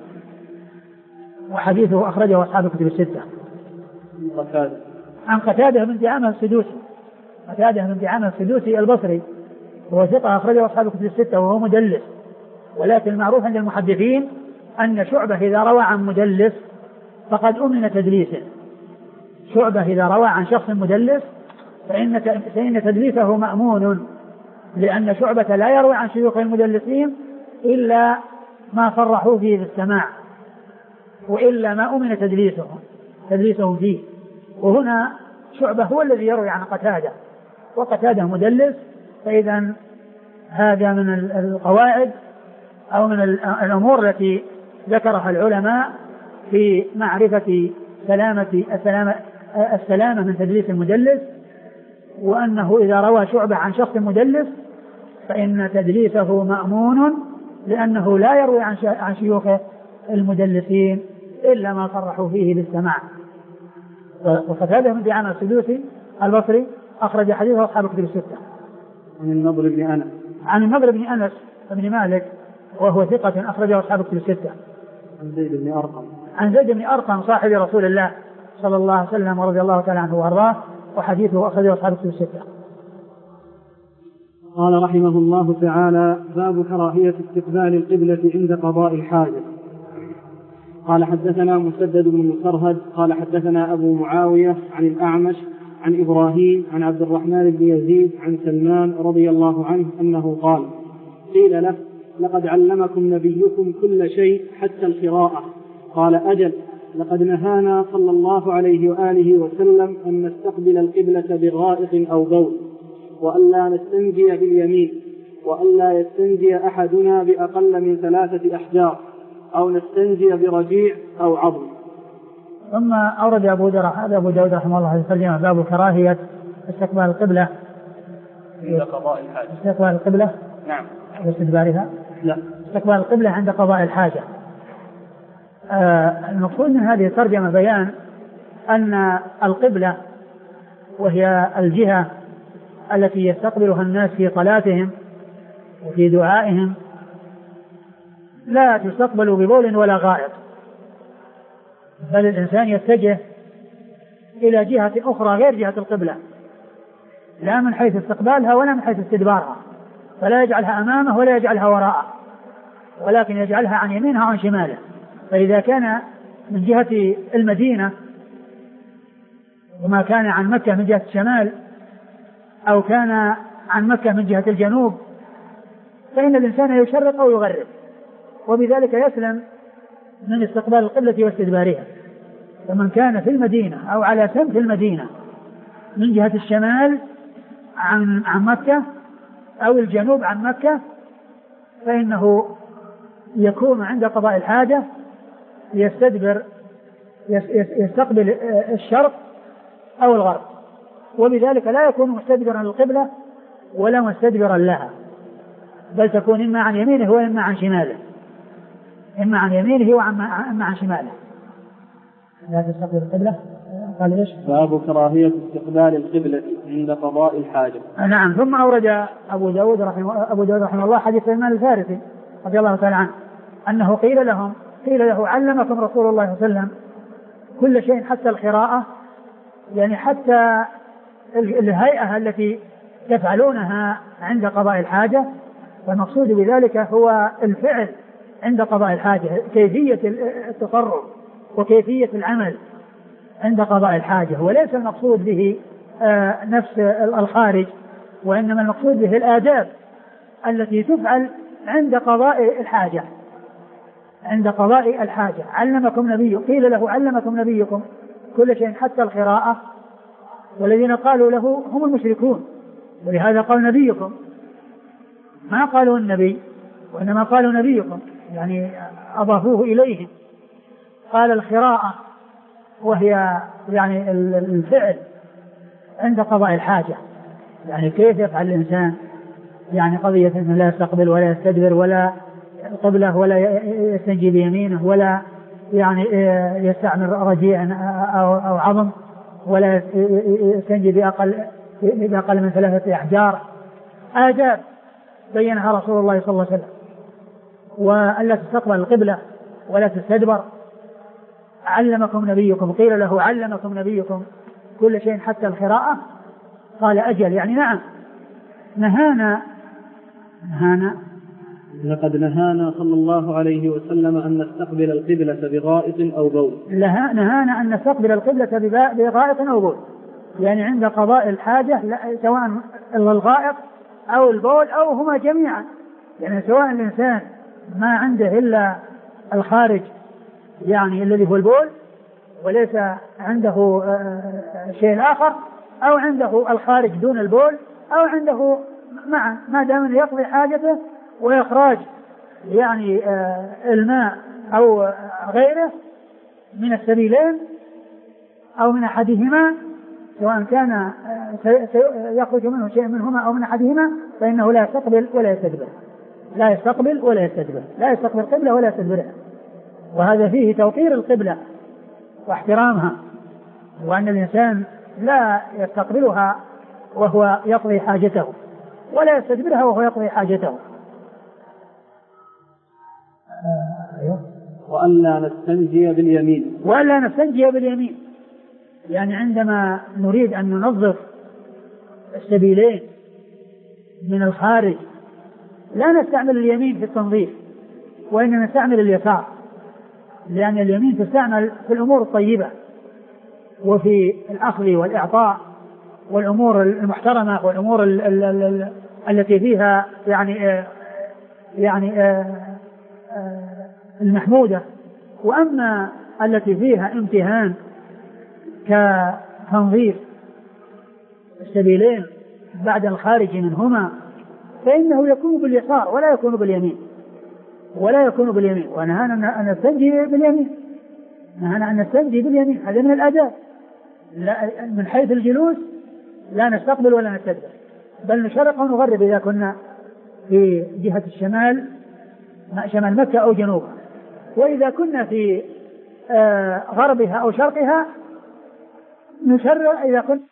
وحديثه أخرجه أصحاب الكتب الستة. قتادة عن قتادة بن دعامة السدوسي، قتادة بن دعامة السدوسي البصري، هو ثقة أخرجه أصحاب الكتب الستة وهو مدلس، ولكن المعروف عند المحدثين أن شعبة إذا روى عن مدلس فقد أمن تدليسه. شعبة إذا روى عن شخص مدلس فإن فإن تدليسه مأمون، لأن شعبة لا يروي عن شيوخ المدلسين إلا ما صرحوا فيه بالسماع، وإلا ما أمن تدليسهم تدليسهم فيه. وهنا شعبة هو الذي يروي عن قتادة، وقتادة مدلس، فإذا هذا من القواعد أو من الأمور التي ذكرها العلماء في معرفة سلامة السلامة, السلامة من تدليس المدلس، وأنه إذا روى شعبة عن شخص مدلس فإن تدليسه مأمون، لأنه لا يروي عن شيوخ المدلسين إلا ما صرحوا فيه بالسماع. وقتادة بن دعامة السدوسي البصري أخرج حديثه أصحاب الكتب الستة. عن النضر بن أنس عن النضر بن أنس بن مالك وهو ثقة أخرجه أصحاب الكتب الستة. عن زيد بن أرقم عن زيد بن أرقم صاحب رسول الله صلى الله عليه وسلم ورضي الله تعالى عنه وأرضاه، وحديثه أخرجه أصحاب الكتب الستة. قال رحمه الله تعالى: باب كراهية استقبال القبلة عند قضاء الحاجة. قال حدثنا مسدد بن مسرهد قال حدثنا أبو معاوية عن الأعمش عن إبراهيم عن عبد الرحمن بن يزيد عن سلمان رضي الله عنه أنه قال: قيل له: لقد علمكم نبيكم كل شيء حتى القراءة. قال: أجل، لقد نهانا صلى الله عليه وآله وسلم أن نستقبل القبلة بغائط أو بول، وألا نستنجي باليمين، وألا يستنجي أحدنا بأقل من ثلاثة أحجار، أو نستنجي برجيع أو عظم. ثم أورد أبو داود رحمه الله الترجمة: باب كراهية استقبال القبلة عند قضاء الحاجة. استقبال القبلة نعم. واستدبارها؟ لا. استقبال القبلة عند قضاء الحاجة. آه المقصود من هذه الترجمة بيان أن القبلة وهي الجهة التي يستقبلها الناس في صلاتهم وفي دعائهم لا تستقبل ببول ولا غائط، بل الإنسان يتجه إلى جهة أخرى غير جهة القبلة، لا من حيث استقبالها ولا من حيث استدبارها، فلا يجعلها أمامه ولا يجعلها وراءه، ولكن يجعلها عن يمينها وعن شماله. فإذا كان من جهة المدينة وما كان عن مكة من جهة الشمال، أو كان عن مكة من جهة الجنوب، فإن الإنسان يشرق أو يغرب، وبذلك يسلم من استقبال القبلة واستدبارها. فمن كان في المدينة أو على سمت المدينة من جهة الشمال عن عن مكة أو الجنوب عن مكة، فإنه يكون عند قضاء الحاجة يستدبر يستقبل الشرق أو الغرب، وبذلك لا يكون مستدبرا للقبلة ولا مستدبرا لها، بل تكون إما عن يمينه وإما عن شماله، إما عن يمينه وإما عن شماله. لا تستقبل القبلة. قال إيش؟ باب كراهية استقبال القبلة عند قضاء الحاجة. نعم. ثم أورد أبو داود رحمه أبو داود رحمه الله حديث سلمان الفارسي رضي الله تعالى عنه أنه قيل لهم قيل له: علمكم رسول الله صلى الله عليه وسلم كل شيء حتى القراءة، يعني حتى الهيئة التي تفعلونها عند قضاء الحاجة. والمقصود بذلك هو الفعل عند قضاء الحاجة، كيفية التصرف وكيفية العمل عند قضاء الحاجة، وليس المقصود به آه نفس الخارج، وإنما المقصود به الآداب التي تفعل عند قضاء الحاجة. عند قضاء الحاجة علمكم نبي قيل له: علمكم نبيكم كل شيء حتى القراءة. والذين قالوا له هم المشركون، ولهذا قال نبيكم، ما قالوا النبي وإنما قالوا نبيكم، يعني أضافوه إليهم. قال الخراءة وهي يعني الفعل عند قضاء الحاجة، يعني كيف يفعل الإنسان يعني قضية أنه لا يستقبل ولا يستدبر ولا قبله ولا يستنجي بيمينه ولا يعني يستعمل رجيع أو, أو عظم ولا يستنجي بأقل, بأقل من ثلاثة أحجار. آداب بينها رسول الله صلى الله عليه وسلم، وألا تستقبل القبلة ولا تستدبر. علمكم نبيكم، قيل له علمكم نبيكم كل شيء حتى الخراءة؟ قال أجل، يعني نعم نهانا نهانا لقد نهانا صلى الله عليه وسلم أن نستقبل القبلة بغائط أو بول. نهانا أن نستقبل القبلة بغائط أو بول، يعني عند قضاء الحاجة سواء الغائط أو البول أو هما جميعا، يعني سواء الإنسان ما عنده إلا الخارج يعني الذي هو البول وليس عنده شيء آخر، أو عنده الخارج دون البول، أو عنده معا، ما دام يقضي حاجته وإخراج يعني الماء أو غيره من السبيلين أو من أحدهما، سواء كان يخرج منه شيء منهما أو من أحدهما، فإنه لا يستقبل ولا يستدبر، لا يستقبل ولا يستدبر، لا يستقبل القبلة ولا يستدبرها. وهذا فيه توقير القبلة واحترامها، وأن الإنسان لا يستقبلها وهو يقضي حاجته ولا يستدبرها وهو يقضي حاجته. وألا نستنجي باليمين، وألا نستنجي باليمين، يعني عندما نريد أن ننظف السبيلين من الخارج لا نستعمل اليمين في التنظيف، وإنما نستعمل اليسار، لأن اليمين تستعمل في الأمور الطيبة وفي الأخذ والإعطاء والأمور المحترمة والأمور ال ال ال التي فيها يعني يعني المحمودة. وأما التي فيها امتهان كتنظيف السبيلين بعد الخارج منهما فإنه يكون باليسار ولا يكون باليمين، ولا يكون باليمين. ونهانا أن نستنجي باليمين، نهانا أن نستنجي باليمين، هذا من الآداب. من حيث الجلوس لا نستقبل ولا نستدبر، بل نشرق ونغرب إذا كنا في جهة الشمال شمال مكة أو جنوبها، وإذا كنا في غربها أو شرقها نشرق إذا كنا